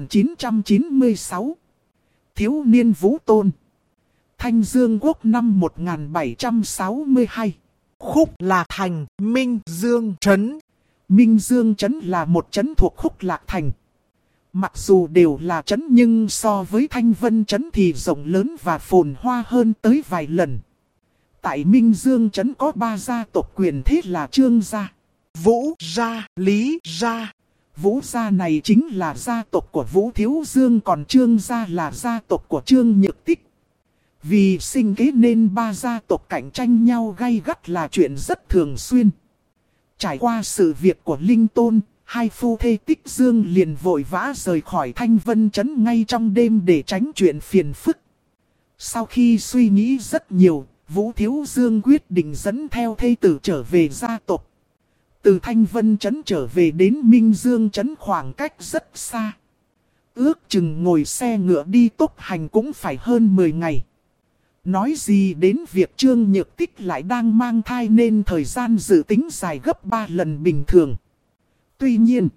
1996. Thiếu niên Vũ Tôn. Thanh Dương Quốc năm 1762. Khúc Lạc Thành, Minh Dương Trấn. Minh Dương Trấn là một trấn thuộc Khúc Lạc Thành. Mặc dù đều là trấn nhưng so với Thanh Vân Trấn thì rộng lớn và phồn hoa hơn tới vài lần. Tại Minh Dương Trấn có 3 gia tộc quyền thế là Trương gia, Vũ gia, Lý gia. Vũ gia này chính là gia tộc của Vũ Thiếu Dương, còn Trương gia là gia tộc của Trương Nhược Tích. Vì sinh kế nên 3 gia tộc cạnh tranh nhau gay gắt là chuyện rất thường xuyên. Trải qua sự việc của Linh Tôn, hai phu thê Tích Dương liền vội vã rời khỏi Thanh Vân Trấn ngay trong đêm để tránh chuyện phiền phức. Sau khi suy nghĩ rất nhiều, Vũ Thiếu Dương quyết định dẫn theo thê tử trở về gia tộc. Từ Thanh Vân Trấn trở về đến Minh Dương Trấn khoảng cách rất xa. Ước chừng ngồi xe ngựa đi tốc hành cũng phải hơn 10 ngày. Nói gì đến việc Trương Nhược Tích lại đang mang thai nên thời gian dự tính dài gấp 3 lần bình thường. Tuy nhiên,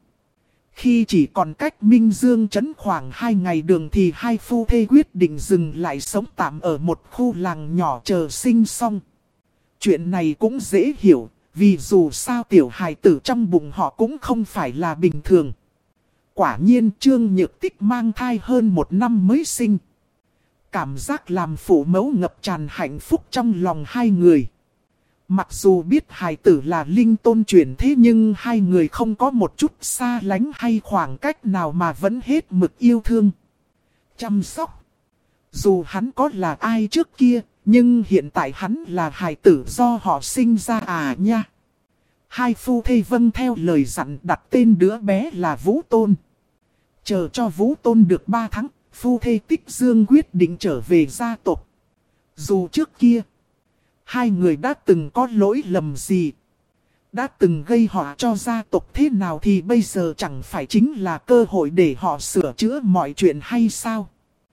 khi chỉ còn cách Minh Dương Trấn khoảng 2 ngày đường thì hai phu thê quyết định dừng lại sống tạm ở một khu làng nhỏ chờ sinh xong. Chuyện này cũng dễ hiểu, vì dù sao tiểu hài tử trong bụng họ cũng không phải là bình thường. Quả nhiên Trương Nhược Tích mang thai hơn 1 năm mới sinh. Cảm giác làm phụ mẫu ngập tràn hạnh phúc trong lòng hai người. Mặc dù biết hài tử là Linh Tôn chuyển thế nhưng hai người không có một chút xa lánh hay khoảng cách nào mà vẫn hết mực yêu thương, chăm sóc. Dù hắn có là ai trước kia, nhưng hiện tại hắn là hài tử do họ sinh ra nha. Hai phu thê vâng theo lời dặn đặt tên đứa bé là Vũ Tôn. Chờ cho Vũ Tôn được 3 tháng, phu thê Tích Dương quyết định trở về gia tộc. Dù trước kia, hai người đã từng có lỗi lầm gì, đã từng gây họa cho gia tộc thế nào thì bây giờ chẳng phải chính là cơ hội để họ sửa chữa mọi chuyện hay sao?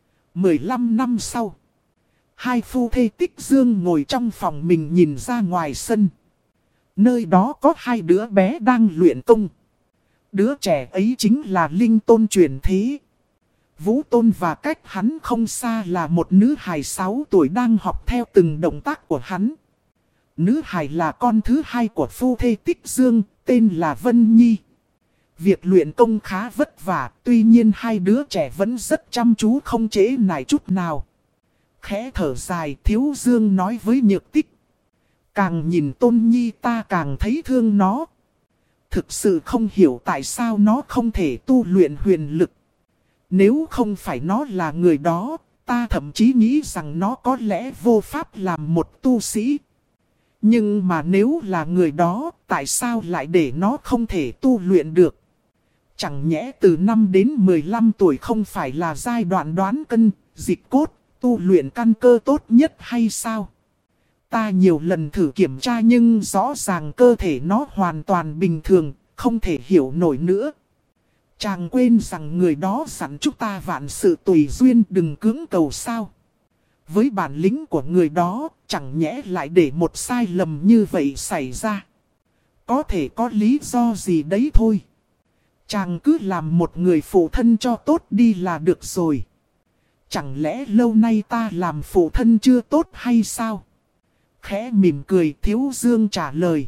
15 năm sau, hai phu thê Tích Dương ngồi trong phòng mình nhìn ra ngoài sân. Nơi đó có 2 đứa bé đang luyện công. Đứa trẻ ấy chính là Linh Tôn truyền thế. Vũ Tôn và cách hắn không xa là một nữ hài 6 tuổi đang học theo từng động tác của hắn. Nữ hài là con thứ 2 của phu thê Tích Dương, tên là Vân Nhi. Việc luyện công khá vất vả, tuy nhiên 2 đứa trẻ vẫn rất chăm chú không trễ nải chút nào. Khẽ thở dài, Thiếu Dương nói với Nhược Tích. Càng nhìn Tôn Nhi ta càng thấy thương nó. Thực sự không hiểu tại sao nó không thể tu luyện huyền lực. Nếu không phải nó là người đó, ta thậm chí nghĩ rằng nó có lẽ vô pháp làm một tu sĩ. Nhưng mà nếu là người đó, tại sao lại để nó không thể tu luyện được? Chẳng nhẽ từ 5 đến 15 tuổi không phải là giai đoạn đoán cân, dịch cốt, tu luyện căn cơ tốt nhất hay sao? Ta nhiều lần thử kiểm tra nhưng rõ ràng cơ thể nó hoàn toàn bình thường, không thể hiểu nổi nữa. Chàng quên rằng người đó dặn chúng ta vạn sự tùy duyên đừng cưỡng cầu sao. Với bản lĩnh của người đó, chẳng nhẽ lại để một sai lầm như vậy xảy ra. Có thể có lý do gì đấy thôi. Chàng cứ làm một người phụ thân cho tốt đi là được rồi. Chẳng lẽ lâu nay ta làm phụ thân chưa tốt hay sao? Khẽ mỉm cười Thiếu Dương trả lời.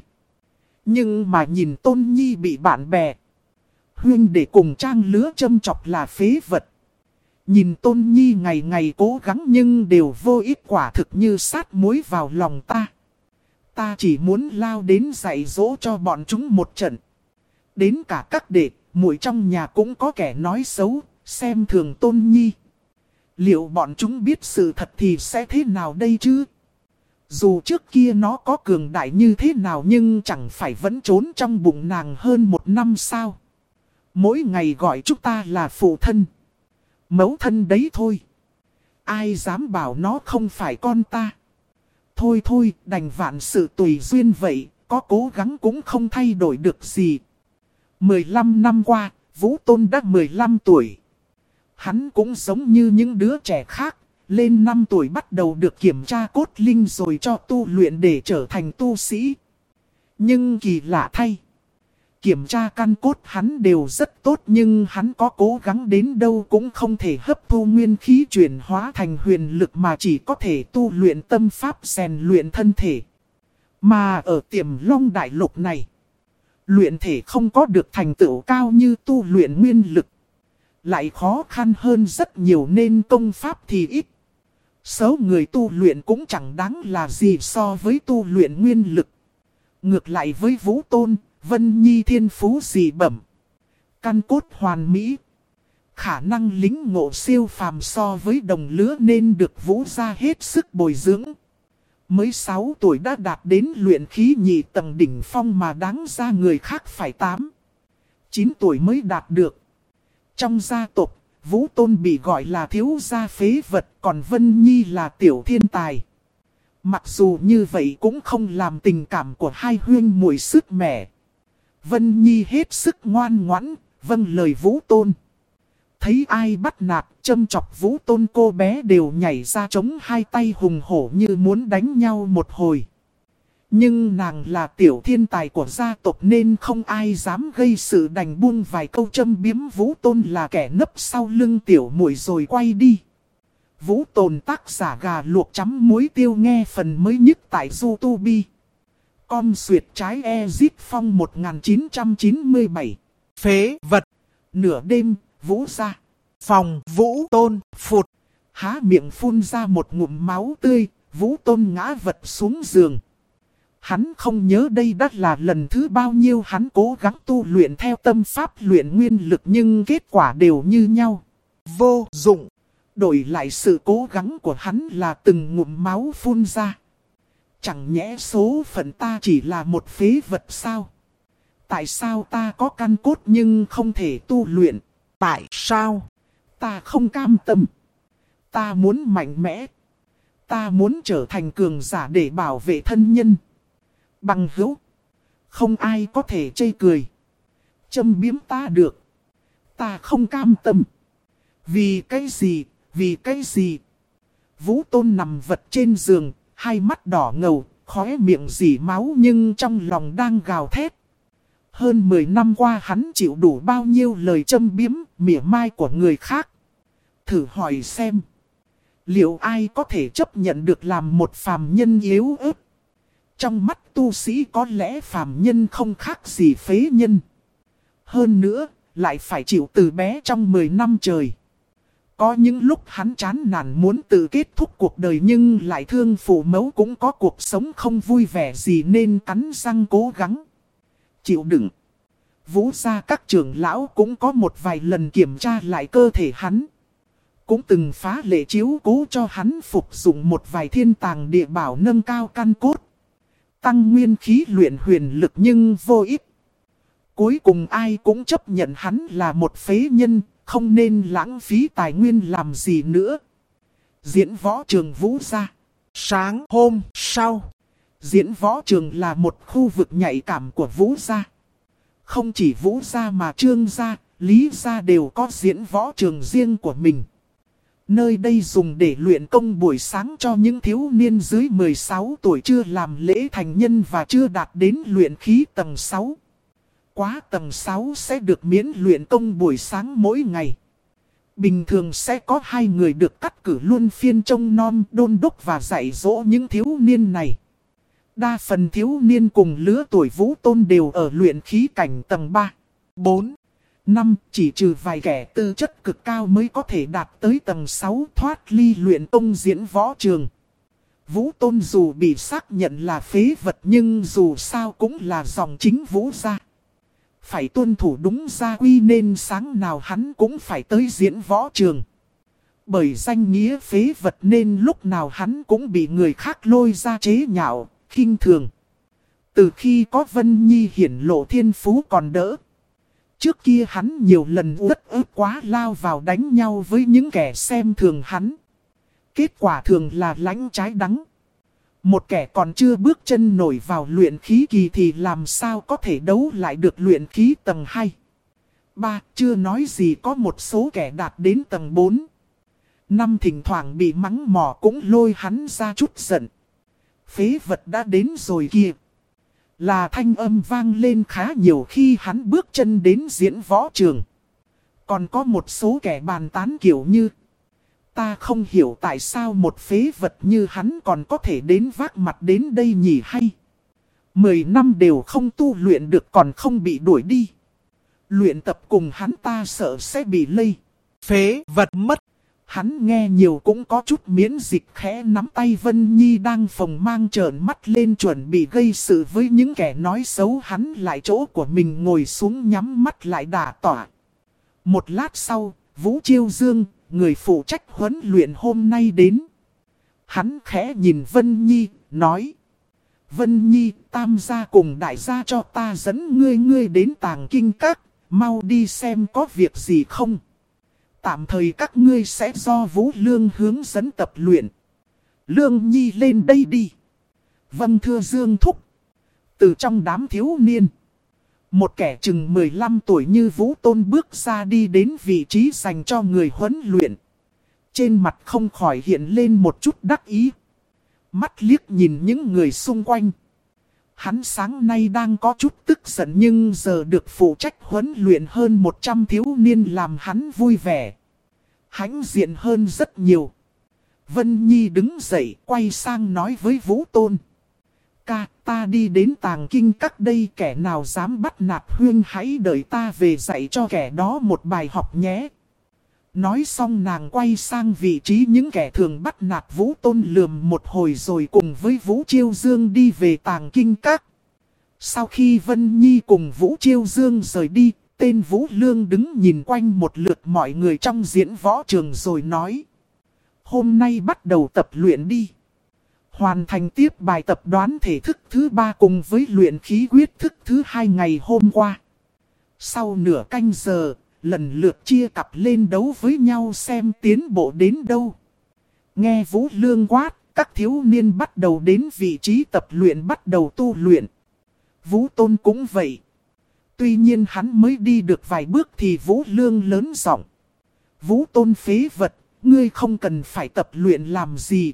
Nhưng mà nhìn Tôn Nhi bị bạn bè huynh để cùng trang lứa châm chọc là phế vật. Nhìn Tôn Nhi ngày ngày cố gắng nhưng đều vô ích, quả thực như sát muối vào lòng ta. Ta chỉ muốn lao đến dạy dỗ cho bọn chúng một trận. Đến cả các đệ, muội trong nhà cũng có kẻ nói xấu, xem thường Tôn Nhi. Liệu bọn chúng biết sự thật thì sẽ thế nào đây chứ? Dù trước kia nó có cường đại như thế nào nhưng chẳng phải vẫn trốn trong bụng nàng hơn 1 năm sao? Mỗi ngày gọi chúng ta là phụ thân, mẫu thân đấy thôi. Ai dám bảo nó không phải con ta? Thôi thôi, đành vạn sự tùy duyên vậy, có cố gắng cũng không thay đổi được gì. 15 năm qua, Vũ Tôn đã 15 tuổi. Hắn cũng giống như những đứa trẻ khác, lên 5 tuổi bắt đầu được kiểm tra cốt linh rồi cho tu luyện để trở thành tu sĩ. Nhưng kỳ lạ thay, kiểm tra căn cốt hắn đều rất tốt, nhưng hắn có cố gắng đến đâu cũng không thể hấp thu nguyên khí chuyển hóa thành huyền lực, mà chỉ có thể tu luyện tâm pháp rèn luyện thân thể. Mà ở Tiềm Long đại lục này, luyện thể không có được thành tựu cao như tu luyện nguyên lực, lại khó khăn hơn rất nhiều nên công pháp thì ít. Số người tu luyện cũng chẳng đáng là gì so với tu luyện nguyên lực. Ngược lại với Vũ Tôn, Vân Nhi thiên phú dị bẩm, căn cốt hoàn mỹ, khả năng lĩnh ngộ siêu phàm so với đồng lứa nên được Vũ gia hết sức bồi dưỡng. Mới 6 tuổi đã đạt đến luyện khí nhị tầng đỉnh phong mà đáng ra người khác phải 8, 9 tuổi mới đạt được. Trong gia tộc, Vũ Tôn bị gọi là thiếu gia phế vật, còn Vân Nhi là tiểu thiên tài. Mặc dù như vậy cũng không làm tình cảm của hai huynh muội sức mẻ. Vân Nhi hết sức ngoan ngoãn, vâng lời Vũ Tôn. Thấy ai bắt nạt, châm chọc Vũ Tôn, cô bé đều nhảy ra chống hai tay hùng hổ như muốn đánh nhau một hồi. Nhưng nàng là tiểu thiên tài của gia tộc nên không ai dám gây sự, đành buông vài câu châm biếm Vũ Tôn là kẻ nấp sau lưng tiểu muội rồi quay đi. Vũ Tôn tác giả gà luộc chấm muối tiêu, nghe phần mới nhất tại YouTube. Com xuyệt trái Ezit Phong 1997. Phế vật. Nửa đêm, Vũ gia Phòng Vũ Tôn phụt, há miệng phun ra một ngụm máu tươi, Vũ Tôn ngã vật xuống giường. Hắn không nhớ đây đã là lần thứ bao nhiêu hắn cố gắng tu luyện theo tâm pháp luyện nguyên lực, nhưng kết quả đều như nhau. Vô dụng. Đổi lại sự cố gắng của hắn là từng ngụm máu phun ra. Chẳng nhẽ số phận ta chỉ là một phế vật sao? Tại sao ta có căn cốt nhưng không thể tu luyện? Tại sao? Ta không cam tâm. Ta muốn mạnh mẽ. Ta muốn trở thành cường giả để bảo vệ thân nhân, bằng hữu. Không ai có thể chê cười, châm biếm ta được. Ta không cam tâm. Vì cái gì? Vì cái gì? Vũ Tôn nằm vật trên giường, hai mắt đỏ ngầu, khóe miệng rỉ máu nhưng trong lòng đang gào thét. Hơn 10 năm qua hắn chịu đủ bao nhiêu lời châm biếm, mỉa mai của người khác. Thử hỏi xem, liệu ai có thể chấp nhận được làm một phàm nhân yếu ớt? Trong mắt tu sĩ có lẽ phàm nhân không khác gì phế nhân. Hơn nữa, lại phải chịu từ bé trong 10 năm trời. Có những lúc hắn chán nản muốn tự kết thúc cuộc đời, nhưng lại thương phụ mẫu, cũng có cuộc sống không vui vẻ gì nên cắn răng cố gắng chịu đựng. Vũ gia các trưởng lão cũng có một vài lần kiểm tra lại cơ thể hắn, cũng từng phá lệ chiếu cố cho hắn phục dụng một vài thiên tàng địa bảo nâng cao căn cốt, tăng nguyên khí luyện huyền lực, nhưng vô ích. Cuối cùng ai cũng chấp nhận hắn là một phế nhân, không nên lãng phí tài nguyên làm gì nữa. Diễn võ trường Vũ gia. Sáng hôm sau, Diễn võ trường là một khu vực nhạy cảm của Vũ gia. Không chỉ Vũ gia mà Trương gia, Lý gia đều có diễn võ trường riêng của mình. Nơi đây dùng để luyện công buổi sáng cho những thiếu niên dưới 16 tuổi chưa làm lễ thành nhân và chưa đạt đến luyện khí tầng 6. Quá tầng 6 sẽ được miễn luyện công buổi sáng mỗi ngày. Bình thường sẽ có 2 người được cắt cử luân phiên trông nom, đôn đốc và dạy dỗ những thiếu niên này. Đa phần thiếu niên cùng lứa tuổi Vũ Tôn đều ở luyện khí cảnh tầng 3, 4, 5, chỉ trừ vài kẻ tư chất cực cao mới có thể đạt tới tầng 6 thoát ly luyện công diễn võ trường. Vũ Tôn dù bị xác nhận là phế vật nhưng dù sao cũng là dòng chính Vũ gia. Phải tuân thủ đúng gia quy nên sáng nào hắn cũng phải tới diễn võ trường. Bởi danh nghĩa phế vật nên lúc nào hắn cũng bị người khác lôi ra chế nhạo, khinh thường. Từ khi có Vân Nhi hiển lộ thiên phú còn đỡ. Trước kia hắn nhiều lần uất ức quá lao vào đánh nhau với những kẻ xem thường hắn. Kết quả thường là lánh trái đắng. Một kẻ còn chưa bước chân nổi vào luyện khí kỳ thì làm sao có thể đấu lại được luyện khí tầng 2, 3, chưa nói gì có một số kẻ đạt đến tầng 4, 5 thỉnh thoảng bị mắng mỏ cũng lôi hắn ra chút giận. Phế vật đã đến rồi kìa. Là thanh âm vang lên khá nhiều khi hắn bước chân đến diễn võ trường. Còn có một số kẻ bàn tán kiểu như: ta không hiểu tại sao một phế vật như hắn còn có thể đến vác mặt đến đây nhỉ hay. 10 năm đều không tu luyện được còn không bị đuổi đi. Luyện tập cùng hắn ta sợ sẽ bị lây. Phế vật mất. Hắn nghe nhiều cũng có chút miễn dịch, khẽ nắm tay Vân Nhi đang phồng mang trợn mắt lên chuẩn bị gây sự với những kẻ nói xấu hắn, lại chỗ của mình ngồi xuống nhắm mắt lại đả tỏa. Một lát sau, Vũ Chiêu Dương, người phụ trách huấn luyện hôm nay đến. Hắn khẽ nhìn Vân Nhi, nói: Vân Nhi, tam gia cùng đại gia cho ta dẫn ngươi đến Tàng Kinh Các, mau đi xem có việc gì không. Tạm thời các ngươi sẽ do Vũ Lương hướng dẫn tập luyện. Lương Nhi lên đây đi. Vâng thưa Dương thúc. Từ trong đám thiếu niên, một kẻ chừng 15 tuổi như Vũ Tôn bước ra đi đến vị trí dành cho người huấn luyện. Trên mặt không khỏi hiện lên một chút đắc ý. Mắt liếc nhìn những người xung quanh. Hắn sáng nay đang có chút tức giận nhưng giờ được phụ trách huấn luyện hơn 100 thiếu niên làm hắn vui vẻ. Hãnh diện hơn rất nhiều. Vân Nhi đứng dậy quay sang nói với Vũ Tôn: ca, ta đi đến Tàng Kinh Các đây, kẻ nào dám bắt nạt Huyên hãy đợi ta về dạy cho kẻ đó một bài học nhé. Nói xong nàng quay sang vị trí những kẻ thường bắt nạt Vũ Tôn lườm một hồi rồi cùng với Vũ Chiêu Dương đi về Tàng Kinh Các. Sau khi Vân Nhi cùng Vũ Chiêu Dương rời đi, tên Vũ Lương đứng nhìn quanh một lượt mọi người trong diễn võ trường rồi nói: hôm nay bắt đầu tập luyện đi. Hoàn thành tiếp bài tập đoán thể thức thứ 3 cùng với luyện khí quyết thức thứ 2 ngày hôm qua. Sau nửa canh giờ, lần lượt chia cặp lên đấu với nhau xem tiến bộ đến đâu. Nghe Vũ Lương quát, các thiếu niên bắt đầu đến vị trí tập luyện bắt đầu tu luyện. Vũ Tôn cũng vậy. Tuy nhiên hắn mới đi được vài bước thì Vũ Lương lớn giọng: Vũ Tôn phế vật, ngươi không cần phải tập luyện làm gì.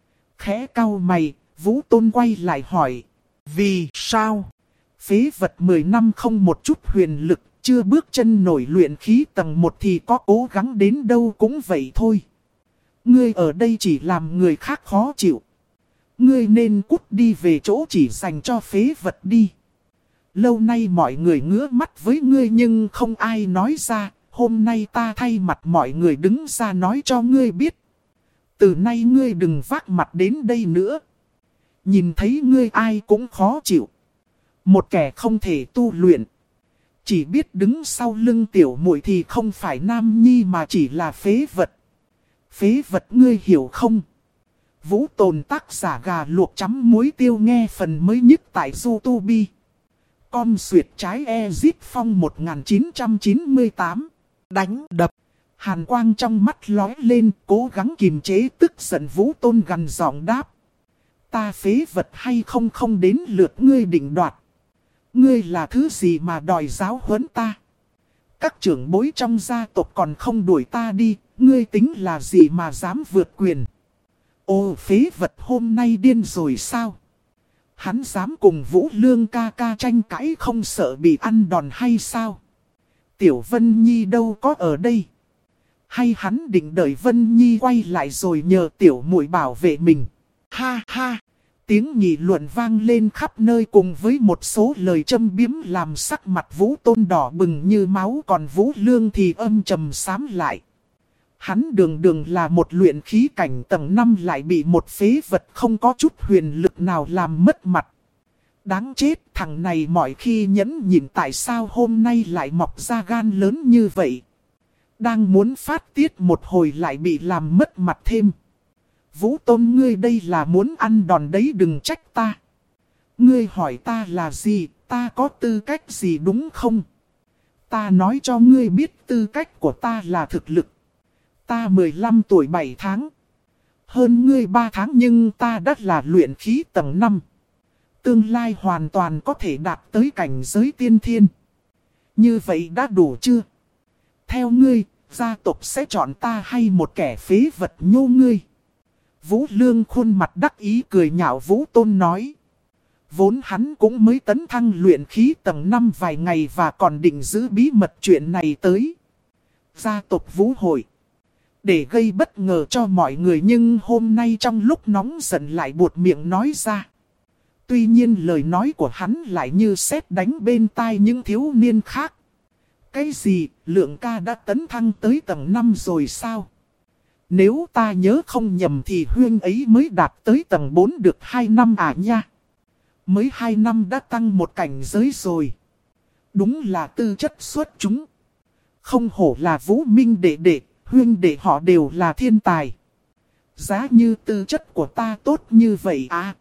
Khẽ cau mày, Vũ Tôn quay lại hỏi: vì sao? Phế vật 10 năm không một chút huyền lực, chưa bước chân nổi luyện khí tầng 1 thì có cố gắng đến đâu cũng vậy thôi. Ngươi ở đây chỉ làm người khác khó chịu. Ngươi nên cút đi về chỗ chỉ dành cho phế vật đi. Lâu nay mọi người ngứa mắt với ngươi nhưng không ai nói ra. Hôm nay ta thay mặt mọi người đứng ra nói cho ngươi biết. Từ nay ngươi đừng vác mặt đến đây nữa. Nhìn thấy ngươi ai cũng khó chịu. Một kẻ không thể tu luyện, chỉ biết đứng sau lưng tiểu muội thì không phải nam nhi mà chỉ là phế vật. Phế vật ngươi hiểu không? Vũ Tồn tác giả gà luộc chấm muối tiêu nghe phần mới nhất tại YouTube. Com xuyệt trái Ezit Phong 1998. Đánh đập. Hàn quang trong mắt lóe lên, cố gắng kiềm chế tức giận. Vũ Tôn gằn giọng đáp: ta phế vật hay không đến lượt ngươi định đoạt. Ngươi là thứ gì mà đòi giáo huấn ta? Các trưởng bối trong gia tộc còn không đuổi ta đi, ngươi tính là gì mà dám vượt quyền? Ô phế vật hôm nay điên rồi sao? Hắn dám cùng Vũ Lương ca ca tranh cãi không sợ bị ăn đòn hay sao? Tiểu Vân Nhi đâu có ở đây? Hay hắn định đợi Vân Nhi quay lại rồi nhờ tiểu muội bảo vệ mình? Ha ha! Tiếng nghị luận vang lên khắp nơi cùng với một số lời châm biếm làm sắc mặt Vũ Tôn đỏ bừng như máu, còn Vũ Lương thì âm trầm xám lại. Hắn đường là một luyện khí cảnh tầng 5 lại bị một phế vật không có chút huyền lực nào làm mất mặt. Đáng chết, thằng này mọi khi nhẫn nhịn tại sao hôm nay lại mọc ra gan lớn như vậy. Đang muốn phát tiết một hồi lại bị làm mất mặt thêm. Vũ Tôn ngươi đây là muốn ăn đòn đấy, đừng trách ta. Ngươi hỏi ta là gì, ta có tư cách gì đúng không? Ta nói cho ngươi biết tư cách của ta là thực lực. Ta 15 tuổi 7 tháng. Hơn ngươi 3 tháng nhưng ta đã là luyện khí tầng 5. Tương lai hoàn toàn có thể đạt tới cảnh giới tiên thiên. Như vậy đã đủ chưa? Theo ngươi, gia tộc sẽ chọn ta hay một kẻ phế vật nhô ngươi? Vũ Lương khuôn mặt đắc ý cười nhạo Vũ Tôn nói. Vốn hắn cũng mới tấn thăng luyện khí tầng 5 vài ngày và còn định giữ bí mật chuyện này tới gia tộc Vũ hội, để gây bất ngờ cho mọi người, nhưng hôm nay trong lúc nóng giận lại buột miệng nói ra. Tuy nhiên lời nói của hắn lại như sét đánh bên tai những thiếu niên khác. Cái gì, Lượng ca đã tấn thăng tới tầng 5 rồi sao? Nếu ta nhớ không nhầm thì Huyên ấy mới đạt tới tầng 4 được 2 năm à nha. Mới 2 năm đã tăng một cảnh giới rồi. Đúng là tư chất xuất chúng. Không hổ là Vũ Minh đệ đệ, Huyên đệ họ đều là thiên tài. Giá như tư chất của ta tốt như vậy à.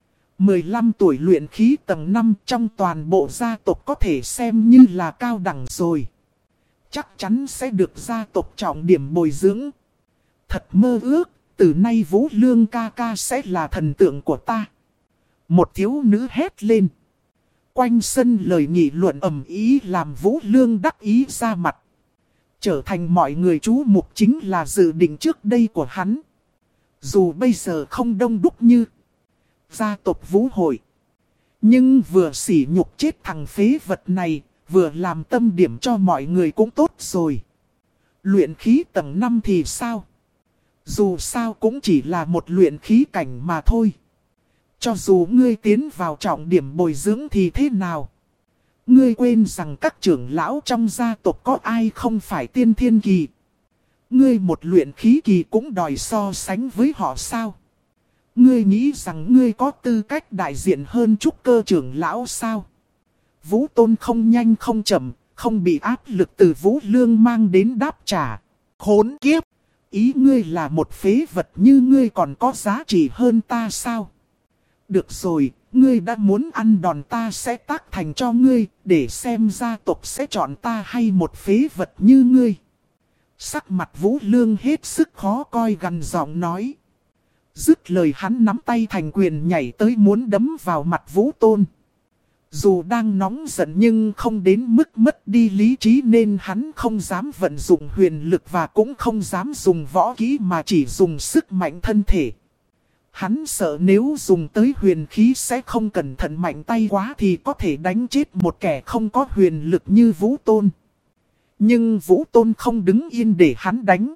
15 tuổi luyện khí tầng 5 trong toàn bộ gia tộc có thể xem như là cao đẳng rồi. Chắc chắn sẽ được gia tộc trọng điểm bồi dưỡng. Thật mơ ước, từ nay Vũ Lương ca ca sẽ là thần tượng của ta. Một thiếu nữ hét lên. Quanh sân lời nghị luận ầm ý làm Vũ Lương đắc ý ra mặt. Trở thành mọi người chú mục chính là dự định trước đây của hắn. Dù bây giờ không đông đúc như gia tộc Vũ hội, nhưng vừa sỉ nhục chết thằng phế vật này, vừa làm tâm điểm cho mọi người cũng tốt rồi. Luyện khí tầng 5 thì sao? Dù sao cũng chỉ là một luyện khí cảnh mà thôi. Cho dù ngươi tiến vào trọng điểm bồi dưỡng thì thế nào? Ngươi quên rằng các trưởng lão trong gia tộc có ai không phải tiên thiên kỳ. Ngươi một luyện khí kỳ cũng đòi so sánh với họ sao? Ngươi nghĩ rằng ngươi có tư cách đại diện hơn trúc cơ trưởng lão sao? Vũ Tôn không nhanh không chậm, không bị áp lực từ Vũ Lương mang đến đáp trả. Khốn kiếp! Ý ngươi là một phế vật như ngươi còn có giá trị hơn ta sao? Được rồi, ngươi đã muốn ăn đòn ta sẽ tác thành cho ngươi, để xem gia tộc sẽ chọn ta hay một phế vật như ngươi. Sắc mặt Vũ Lương hết sức khó coi gằn giọng nói. Dứt lời hắn nắm tay thành quyền nhảy tới muốn đấm vào mặt Vũ Tôn. Dù đang nóng giận nhưng không đến mức mất đi lý trí nên hắn không dám vận dụng huyền lực và cũng không dám dùng võ kỹ mà chỉ dùng sức mạnh thân thể. Hắn sợ nếu dùng tới huyền khí sẽ không cẩn thận mạnh tay quá thì có thể đánh chết một kẻ không có huyền lực như Vũ Tôn. Nhưng Vũ Tôn không đứng yên để hắn đánh.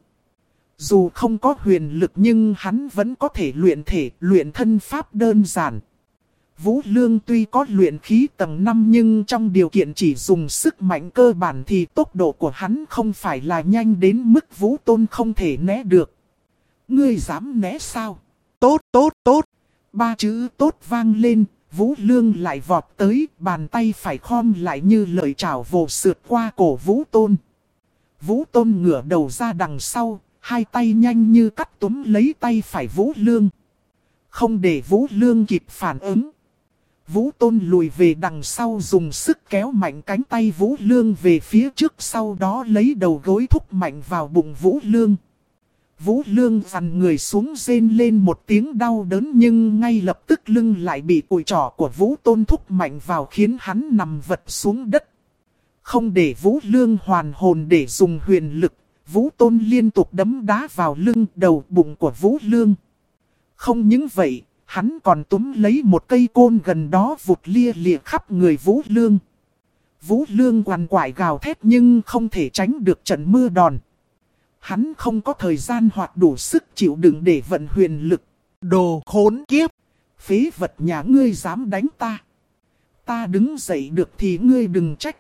Dù không có huyền lực nhưng hắn vẫn có thể luyện thể, luyện thân pháp đơn giản. Vũ Lương tuy có luyện khí tầng 5 nhưng trong điều kiện chỉ dùng sức mạnh cơ bản thì tốc độ của hắn không phải là nhanh đến mức Vũ Tôn không thể né được. Ngươi dám né sao? Tốt, tốt, tốt. Ba chữ tốt vang lên, Vũ Lương lại vọt tới, bàn tay phải khom lại như lợi chảo vồ sượt qua cổ Vũ Tôn. Vũ Tôn ngửa đầu ra đằng sau, hai tay nhanh như cắt túm lấy tay phải Vũ Lương. Không để Vũ Lương kịp phản ứng. Vũ Tôn lùi về đằng sau dùng sức kéo mạnh cánh tay Vũ Lương về phía trước, sau đó lấy đầu gối thúc mạnh vào bụng Vũ Lương. Vũ Lương vằn người xuống rên lên một tiếng đau đớn nhưng ngay lập tức lưng lại bị cùi trỏ của Vũ Tôn thúc mạnh vào khiến hắn nằm vật xuống đất. Không để Vũ Lương hoàn hồn để dùng huyền lực, Vũ Tôn liên tục đấm đá vào lưng đầu bụng của Vũ Lương. Không những vậy, hắn còn túm lấy một cây côn gần đó vụt lia lịa khắp người Vũ Lương. Vũ Lương quằn quại gào thét nhưng không thể tránh được trận mưa đòn. Hắn không có thời gian hoặc đủ sức chịu đựng để vận huyền lực. Đồ khốn kiếp! Phế vật nhà ngươi dám đánh ta. Ta đứng dậy được thì ngươi đừng trách.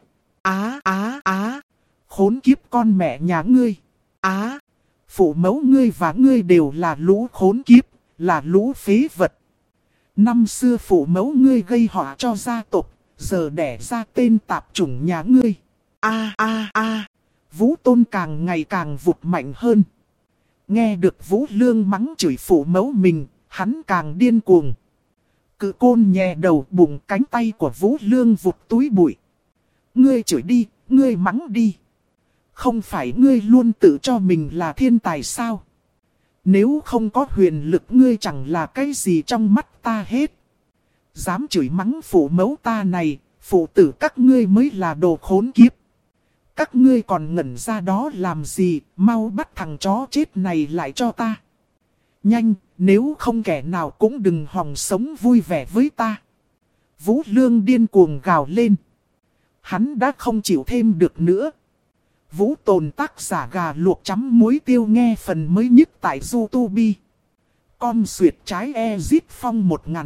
Khốn kiếp con mẹ nhà ngươi. Phụ mẫu ngươi và ngươi đều là lũ khốn kiếp, là lũ phế vật. Năm xưa phụ mẫu ngươi gây họa cho gia tộc, giờ đẻ ra tên tạp chủng nhà ngươi. Vũ Tôn càng ngày càng vụt mạnh hơn. Nghe được Vũ Lương mắng chửi phụ mẫu mình, hắn càng điên cuồng. Cự côn nhè đầu bụng cánh tay của Vũ Lương vụt túi bụi. Ngươi chửi đi, ngươi mắng đi. Không phải ngươi luôn tự cho mình là thiên tài sao? Nếu không có huyền lực ngươi chẳng là cái gì trong mắt ta hết. Dám chửi mắng phụ mẫu ta này, phụ tử các ngươi mới là đồ khốn kiếp. Các ngươi còn ngẩn ra đó làm gì, mau bắt thằng chó chết này lại cho ta. Nhanh, nếu không kẻ nào cũng đừng hòng sống vui vẻ với ta. Vũ Lương điên cuồng gào lên. Hắn đã không chịu thêm được nữa. Vũ Tồn tác giả gà luộc chấm muối tiêu nghe phần mới nhất tại YouTube. Com xuyệt trái Ezit Phong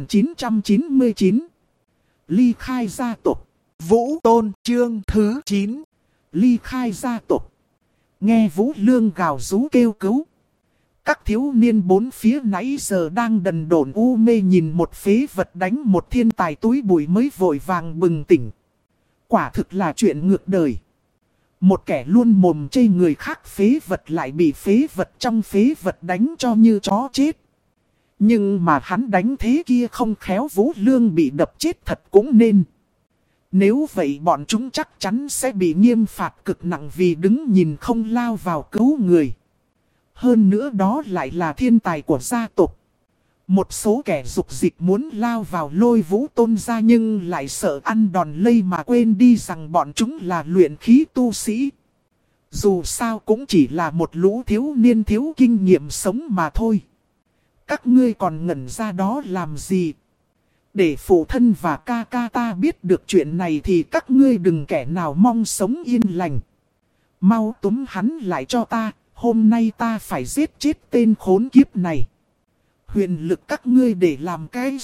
1999. Ly khai gia tộc. Vũ Tôn chương thứ 9. Ly khai gia tộc. Nghe Vũ Lương gào rú kêu cứu. Các thiếu niên bốn phía nãy giờ đang đần độn u mê nhìn một phế vật đánh một thiên tài túi bụi mới vội vàng bừng tỉnh. Quả thực là chuyện ngược đời. Một kẻ luôn mồm chê người khác phế vật lại bị phế vật trong phế vật đánh cho như chó chết. Nhưng mà hắn đánh thế kia không khéo Vũ Lương bị đập chết thật cũng nên. Nếu vậy bọn chúng chắc chắn sẽ bị nghiêm phạt cực nặng vì đứng nhìn không lao vào cứu người. Hơn nữa đó lại là thiên tài của gia tộc. Một số kẻ dục dịch muốn lao vào lôi Vũ Tôn ra nhưng lại sợ ăn đòn lây mà quên đi rằng bọn chúng là luyện khí tu sĩ. Dù sao cũng chỉ là một lũ thiếu niên thiếu kinh nghiệm sống mà thôi. Các ngươi còn ngẩn ra đó làm gì? Để phụ thân và ca ca ta biết được chuyện này thì các ngươi đừng kẻ nào mong sống yên lành. Mau túm hắn lại cho ta, hôm nay ta phải giết chết tên khốn kiếp này. Huyền lực các ngươi để làm cái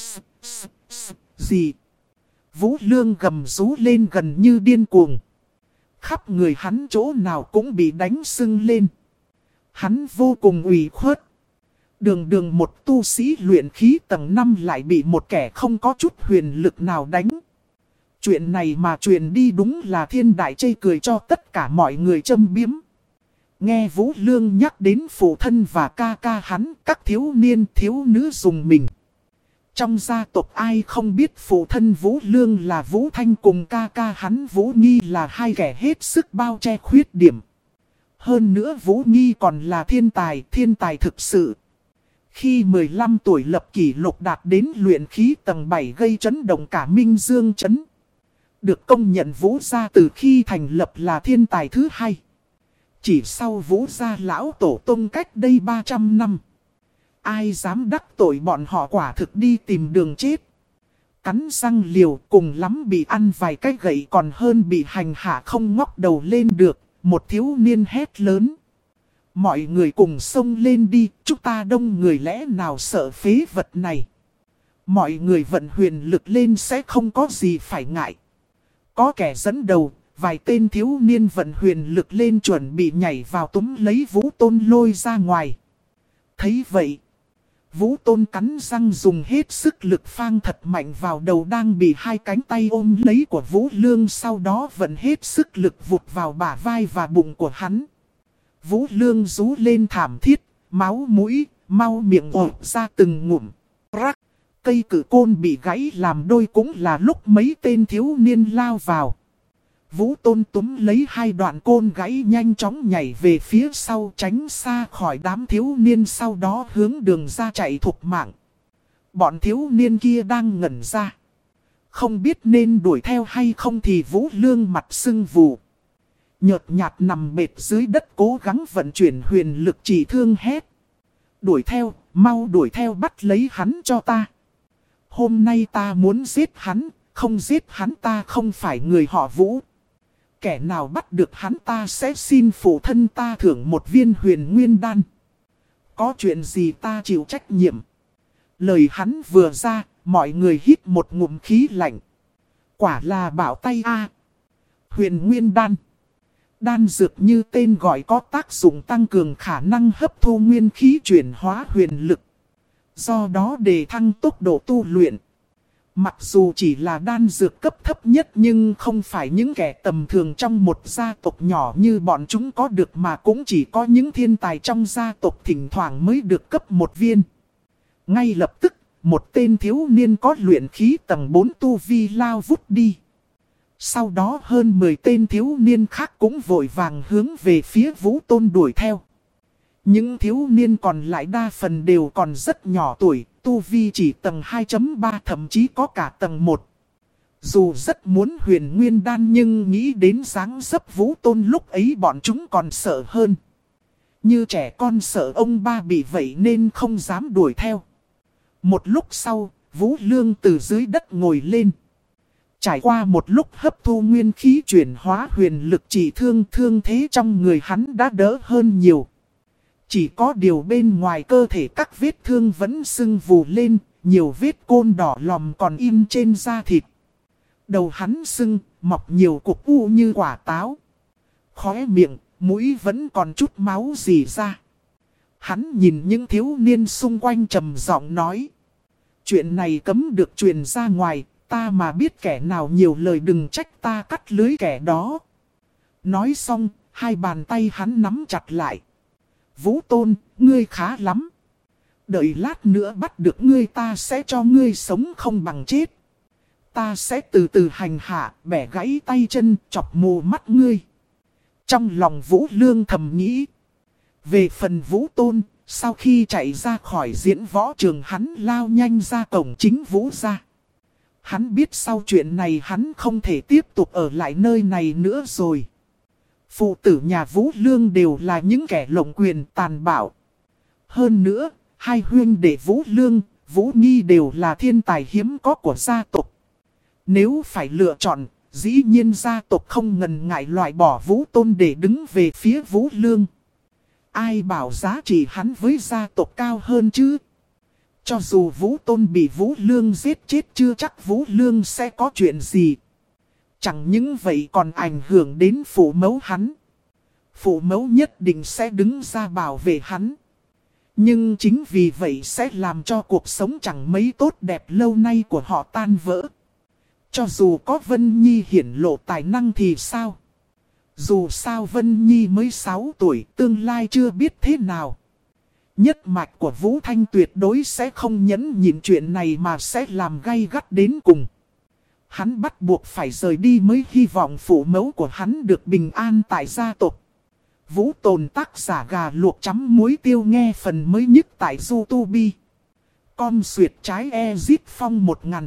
gì? Vũ Lương gầm rú lên gần như điên cuồng. Khắp người hắn chỗ nào cũng bị đánh sưng lên. Hắn vô cùng ủy khuất. Đường một tu sĩ luyện khí tầng 5 lại bị một kẻ không có chút huyền lực nào đánh. Chuyện này mà truyền đi đúng là thiên đại chê cười cho tất cả mọi người châm biếm. Nghe Vũ Lương nhắc đến phụ thân và ca ca hắn, các thiếu niên thiếu nữ dùng mình. Trong gia tộc ai không biết phụ thân Vũ Lương là Vũ Thanh cùng ca ca hắn Vũ Nghi là hai kẻ hết sức bao che khuyết điểm. Hơn nữa Vũ Nghi còn là thiên tài thực sự. Khi 15 tuổi lập kỷ lục đạt đến luyện khí tầng 7 gây chấn động cả Minh Dương Trấn. Được công nhận Vũ gia từ khi thành lập là thiên tài thứ hai. Chỉ sau Vũ gia lão tổ tông cách đây 300 năm. Ai dám đắc tội bọn họ quả thực đi tìm đường chết. Cắn răng liều cùng lắm bị ăn vài cái gậy còn hơn bị hành hạ không ngóc đầu lên được. Một thiếu niên hét lớn. Mọi người cùng xông lên đi, chúng ta đông người lẽ nào sợ phế vật này. Mọi người vận huyền lực lên sẽ không có gì phải ngại. Có kẻ dẫn đầu, vài tên thiếu niên vận huyền lực lên chuẩn bị nhảy vào túm lấy Vũ Tôn lôi ra ngoài. Thấy vậy, Vũ Tôn cắn răng dùng hết sức lực phang thật mạnh vào đầu đang bị hai cánh tay ôm lấy của Vũ Lương, sau đó vận hết sức lực vụt vào bả vai và bụng của hắn. Vũ Lương rú lên thảm thiết, máu mũi, mau miệng ổ ra từng ngụm. Rắc, cây cử côn bị gãy làm đôi cũng là lúc mấy tên thiếu niên lao vào. Vũ Tôn túm lấy hai đoạn côn gãy nhanh chóng nhảy về phía sau tránh xa khỏi đám thiếu niên, sau đó hướng đường ra chạy thục mạng. Bọn thiếu niên kia đang ngẩn ra. Không biết nên đuổi theo hay không thì Vũ Lương mặt sưng vù. Nhợt nhạt nằm bệt dưới đất cố gắng vận chuyển huyền lực chỉ thương hét. Đuổi theo, mau đuổi theo bắt lấy hắn cho ta. Hôm nay ta muốn giết hắn, không giết hắn ta không phải người họ Vũ. Kẻ nào bắt được hắn ta sẽ xin phụ thân ta thưởng một viên huyền nguyên đan. Có chuyện gì ta chịu trách nhiệm. Lời hắn vừa ra, mọi người hít một ngụm khí lạnh. Quả là bảo tay a. Huyền nguyên đan. Đan dược như tên gọi có tác dụng tăng cường khả năng hấp thu nguyên khí chuyển hóa huyền lực. Do đó đề thăng tốc độ tu luyện. Mặc dù chỉ là đan dược cấp thấp nhất nhưng không phải những kẻ tầm thường trong một gia tộc nhỏ như bọn chúng có được, mà cũng chỉ có những thiên tài trong gia tộc thỉnh thoảng mới được cấp một viên. Ngay lập tức, một tên thiếu niên có luyện khí tầng 4 tu vi lao vút đi. Sau đó hơn 10 tên thiếu niên khác cũng vội vàng hướng về phía Vũ Tôn đuổi theo. Những thiếu niên còn lại đa phần đều còn rất nhỏ tuổi, tu vi chỉ tầng 2.3 thậm chí có cả tầng 1. Dù rất muốn huyền nguyên đan nhưng nghĩ đến dáng dấp Vũ Tôn lúc ấy bọn chúng còn sợ hơn. Như trẻ con sợ ông ba bị vậy nên không dám đuổi theo. Một lúc sau, Vũ Lương từ dưới đất ngồi lên. Trải qua một lúc hấp thu nguyên khí chuyển hóa huyền lực trị thương, thương thế trong người hắn đã đỡ hơn nhiều. Chỉ có điều bên ngoài cơ thể các vết thương vẫn sưng vù lên, nhiều vết côn đỏ lòm còn in trên da thịt. Đầu hắn sưng, mọc nhiều cục u như quả táo. Khóe miệng, mũi vẫn còn chút máu rỉ ra. Hắn nhìn những thiếu niên xung quanh trầm giọng nói. Chuyện này cấm được truyền ra ngoài, ta mà biết kẻ nào nhiều lời đừng trách ta cắt lưới kẻ đó. Nói xong, hai bàn tay hắn nắm chặt lại. Vũ Tôn, ngươi khá lắm. Đợi lát nữa bắt được ngươi ta sẽ cho ngươi sống không bằng chết. Ta sẽ từ từ hành hạ, bẻ gãy tay chân, chọc mù mắt ngươi. Trong lòng Vũ Lương thầm nghĩ. Về phần Vũ Tôn, sau khi chạy ra khỏi diễn võ trường hắn lao nhanh ra cổng chính Vũ gia. Hắn biết sau chuyện này hắn không thể tiếp tục ở lại nơi này nữa rồi. Phụ tử nhà Vũ Lương đều là những kẻ lộng quyền tàn bạo. Hơn nữa, hai huynh đệ Vũ Lương, Vũ Nghi đều là thiên tài hiếm có của gia tộc. Nếu phải lựa chọn, dĩ nhiên gia tộc không ngần ngại loại bỏ Vũ Tôn để đứng về phía Vũ Lương. Ai bảo giá trị hắn với gia tộc cao hơn chứ? Cho dù Vũ Tôn bị Vũ Lương giết chết chưa chắc Vũ Lương sẽ có chuyện gì. Chẳng những vậy còn ảnh hưởng đến phụ mẫu hắn. Phụ mẫu nhất định sẽ đứng ra bảo vệ hắn. Nhưng chính vì vậy sẽ làm cho cuộc sống chẳng mấy tốt đẹp lâu nay của họ tan vỡ. Cho dù có Vân Nhi hiển lộ tài năng thì sao? Dù sao Vân Nhi mới 6 tuổi, tương lai chưa biết thế nào. Nhất mạch của Vũ Thanh tuyệt đối sẽ không nhẫn nhịn chuyện này mà sẽ làm gay gắt đến cùng. Hắn bắt buộc phải rời đi mới hy vọng phụ mẫu của hắn được bình an tại gia tộc. Vũ Tồn tác giả gà luộc chấm muối tiêu nghe phần mới nhất tại YouTube. Con xuyệt trái Ezit Phong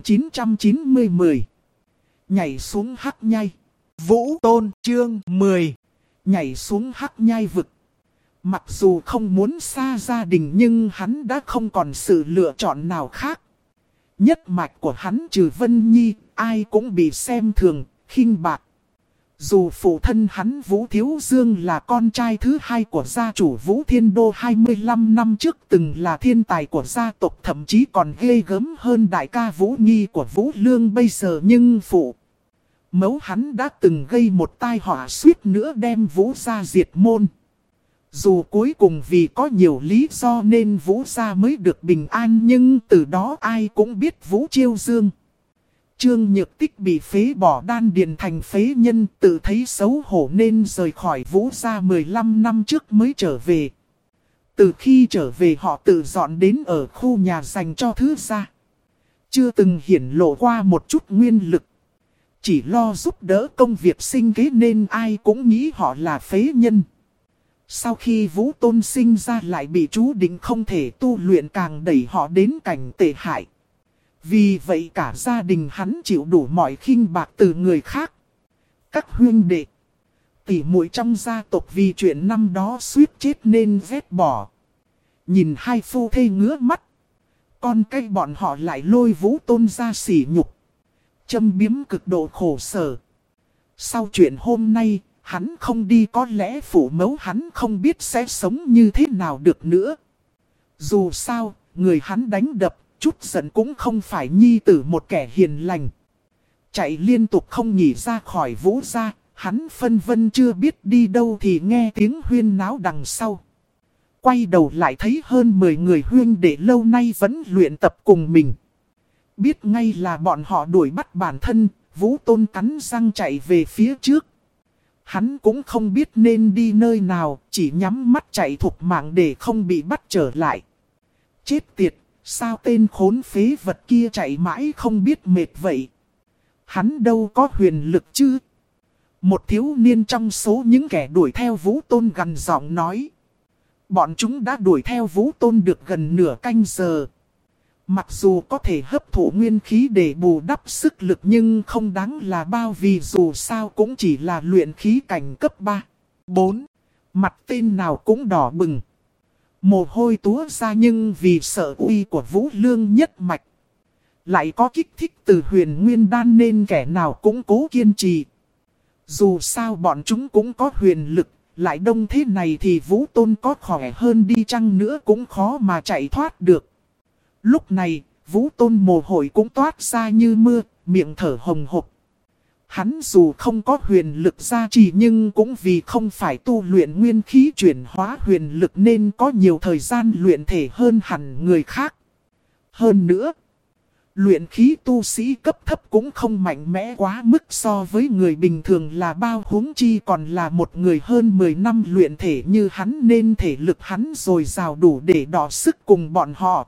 1990-10. Nhảy xuống hắc nhai. Vũ Tôn chương 10. Nhảy xuống hắc nhai vực. Mặc dù không muốn xa gia đình nhưng hắn đã không còn sự lựa chọn nào khác. Nhất mạch của hắn trừ Vân Nhi, ai cũng bị xem thường, khinh bạc. Dù phụ thân hắn Vũ Thiếu Dương là con trai thứ hai của gia chủ Vũ Thiên Đô 25 năm trước từng là thiên tài của gia tộc, thậm chí còn ghê gớm hơn đại ca Vũ Nghi của Vũ Lương bây giờ, nhưng phụ mẫu hắn đã từng gây một tai họa suýt nữa đem Vũ gia diệt môn. Dù cuối cùng vì có nhiều lý do nên Vũ gia mới được bình an, nhưng từ đó ai cũng biết Vũ Chiêu Dương. Trương Nhược Tích bị phế bỏ đan điền thành phế nhân, tự thấy xấu hổ nên rời khỏi Vũ gia 15 năm trước mới trở về. Từ khi trở về họ tự dọn đến ở khu nhà dành cho thứ gia. Chưa từng hiển lộ qua một chút nguyên lực. Chỉ lo giúp đỡ công việc sinh kế nên ai cũng nghĩ họ là phế nhân. Sau khi Vũ Tôn sinh ra lại bị chú định không thể tu luyện, càng đẩy họ đến cảnh tệ hại. Vì vậy cả gia đình hắn chịu đủ mọi khinh bạc từ người khác. Các huynh đệ, tỷ muội trong gia tộc vì chuyện năm đó suýt chết nên ghét bỏ. Nhìn hai phu thê ngứa mắt. Con cái bọn họ lại lôi Vũ Tôn ra sỉ nhục. Châm biếm cực độ khổ sở. Sau chuyện hôm nay, hắn không đi có lẽ phụ mẫu hắn không biết sẽ sống như thế nào được nữa. Dù sao, người hắn đánh đập, chút giận cũng không phải nhi tử một kẻ hiền lành. Chạy liên tục không nghỉ ra khỏi Vũ gia, hắn phân vân chưa biết đi đâu thì nghe tiếng huyên náo đằng sau. Quay đầu lại thấy hơn 10 người huyên đệ lâu nay vẫn luyện tập cùng mình. Biết ngay là bọn họ đuổi bắt bản thân, Vũ Tôn cắn răng chạy về phía trước. Hắn cũng không biết nên đi nơi nào, chỉ nhắm mắt chạy thục mạng để không bị bắt trở lại. Chết tiệt, sao tên khốn phế vật kia chạy mãi không biết mệt vậy? Hắn đâu có huyền lực chứ? Một thiếu niên trong số những kẻ đuổi theo Vũ Tôn gằn giọng nói. Bọn chúng đã đuổi theo Vũ Tôn được gần nửa canh giờ. Mặc dù có thể hấp thụ nguyên khí để bù đắp sức lực nhưng không đáng là bao, vì dù sao cũng chỉ là luyện khí cảnh cấp 3, 4. Mặt tên nào cũng đỏ bừng. Mồ hôi túa ra nhưng vì sợ uy của Vũ Lương nhất mạch. Lại có kích thích từ huyền nguyên đan nên kẻ nào cũng cố kiên trì. Dù sao bọn chúng cũng có huyền lực, lại đông thế này thì Vũ Tôn có khỏe hơn đi chăng nữa cũng khó mà chạy thoát được. Lúc này, Vũ Tôn mồ hôi cũng toát ra như mưa, miệng thở hồng hộc. Hắn dù không có huyền lực gia trì nhưng cũng vì không phải tu luyện nguyên khí chuyển hóa huyền lực nên có nhiều thời gian luyện thể hơn hẳn người khác. Hơn nữa, luyện khí tu sĩ cấp thấp cũng không mạnh mẽ quá mức so với người bình thường là bao, huống chi còn là một người hơn 10 năm luyện thể như hắn nên thể lực hắn dồi dào đủ để đọ sức cùng bọn họ.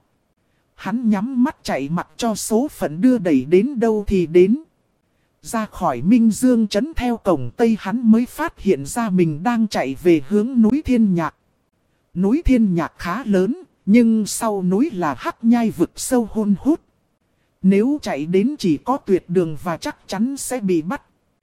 Hắn nhắm mắt chạy mặc cho số phận đưa đẩy đến đâu thì đến. Ra khỏi Minh Dương trấn theo cổng Tây hắn mới phát hiện ra mình đang chạy về hướng núi Thiên Nhạc. Núi Thiên Nhạc khá lớn, nhưng sau núi là hắc nhai vực sâu hun hút. Nếu chạy đến chỉ có tuyệt đường và chắc chắn sẽ bị bắt.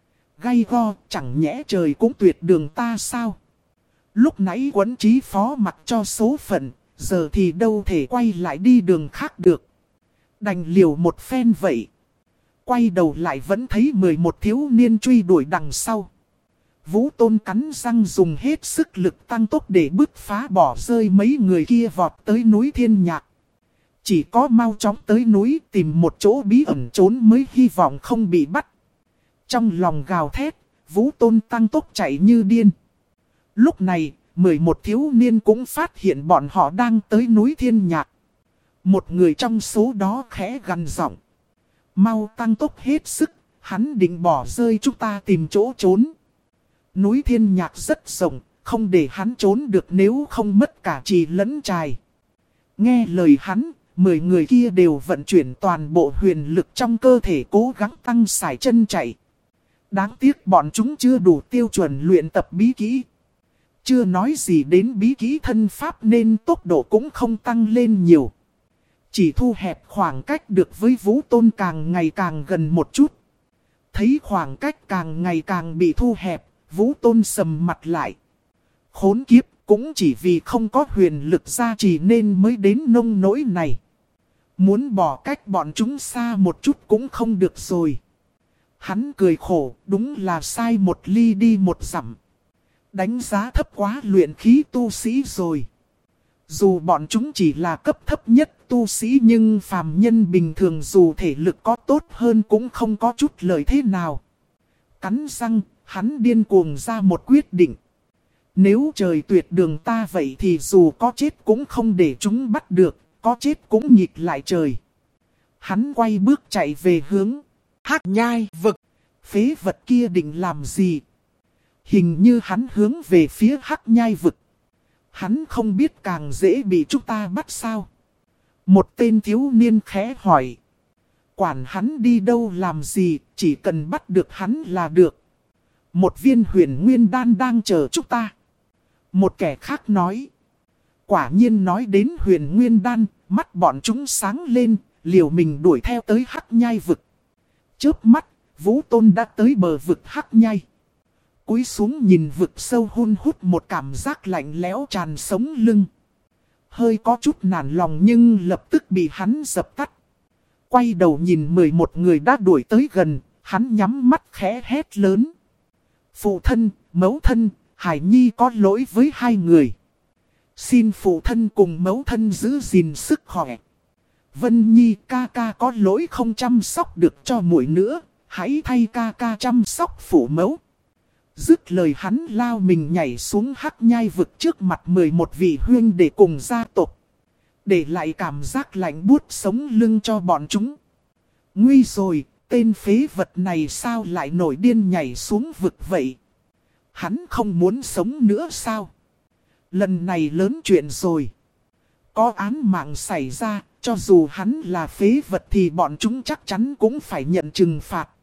Gay go, chẳng nhẽ trời cũng tuyệt đường ta sao? Lúc nãy Quấn Chí phó mặc cho số phận, giờ thì đâu thể quay lại đi đường khác được. Đành liều một phen vậy. Quay đầu lại vẫn thấy 11 thiếu niên truy đuổi đằng sau. Vũ Tôn cắn răng dùng hết sức lực tăng tốc để bứt phá bỏ rơi mấy người kia vọt tới núi Thiên Nhạc. Chỉ có mau chóng tới núi tìm một chỗ bí ẩn trốn mới hy vọng không bị bắt. Trong lòng gào thét, Vũ Tôn tăng tốc chạy như điên. Lúc này, 11 thiếu niên cũng phát hiện bọn họ đang tới núi Thiên Nhạc. Một người trong số đó khẽ gằn giọng. Mau tăng tốc hết sức, hắn định bỏ rơi chúng ta tìm chỗ trốn. Núi Thiên Nhạc rất rộng, không để hắn trốn được nếu không mất cả trì lẫn trài. Nghe lời hắn, 10 người kia đều vận chuyển toàn bộ huyền lực trong cơ thể cố gắng tăng sải chân chạy. Đáng tiếc bọn chúng chưa đủ tiêu chuẩn luyện tập bí kỹ. Chưa nói gì đến bí kỹ thân pháp nên tốc độ cũng không tăng lên nhiều. Chỉ thu hẹp khoảng cách được với Vũ Tôn càng ngày càng gần một chút. Thấy khoảng cách càng ngày càng bị thu hẹp, Vũ Tôn sầm mặt lại. Khốn kiếp, cũng chỉ vì không có huyền lực gia trì nên mới đến nông nỗi này. Muốn bỏ cách bọn chúng xa một chút cũng không được rồi. Hắn cười khổ, đúng là sai một ly đi một dặm. Đánh giá thấp quá luyện khí tu sĩ rồi. Dù bọn chúng chỉ là cấp thấp nhất tu sĩ nhưng phàm nhân bình thường dù thể lực có tốt hơn cũng không có chút lợi thế nào. Cắn răng, hắn điên cuồng ra một quyết định. Nếu trời tuyệt đường ta vậy thì dù có chết cũng không để chúng bắt được, có chết cũng nghịch lại trời. Hắn quay bước chạy về hướng hắc nhai vực. Phế vật kia định làm gì? Hình như hắn hướng về phía hắc nhai vực. Hắn không biết càng dễ bị chúng ta bắt sao? Một tên thiếu niên khẽ hỏi. Quản hắn đi đâu làm gì, chỉ cần bắt được hắn là được. Một viên huyền nguyên đan đang chờ chúng ta. Một kẻ khác nói. Quả nhiên nói đến huyền nguyên đan, mắt bọn chúng sáng lên, liều mình đuổi theo tới hắc nhai vực. Chớp mắt, Vũ Tôn đã tới bờ vực hắc nhai. Cúi xuống nhìn vực sâu hun hút, một cảm giác lạnh lẽo tràn sống lưng. Hơi có chút nản lòng nhưng lập tức bị hắn dập tắt. Quay đầu nhìn 11 người đã đuổi tới gần, hắn nhắm mắt khẽ hét lớn. Phụ thân, mẫu thân, Hải Nhi có lỗi với hai người. Xin phụ thân cùng mẫu thân giữ gìn sức khỏe. Vân Nhi, ca ca có lỗi không chăm sóc được cho muội nữa, hãy thay ca ca chăm sóc phụ mẫu. Dứt lời hắn lao mình nhảy xuống hắc nhai vực trước mặt 11 vị huynh để cùng gia tộc. Để lại cảm giác lạnh buốt sống lưng cho bọn chúng. Nguy rồi, tên phế vật này sao lại nổi điên nhảy xuống vực vậy? Hắn không muốn sống nữa sao? Lần này lớn chuyện rồi. Có án mạng xảy ra, cho dù hắn là phế vật thì bọn chúng chắc chắn cũng phải nhận trừng phạt.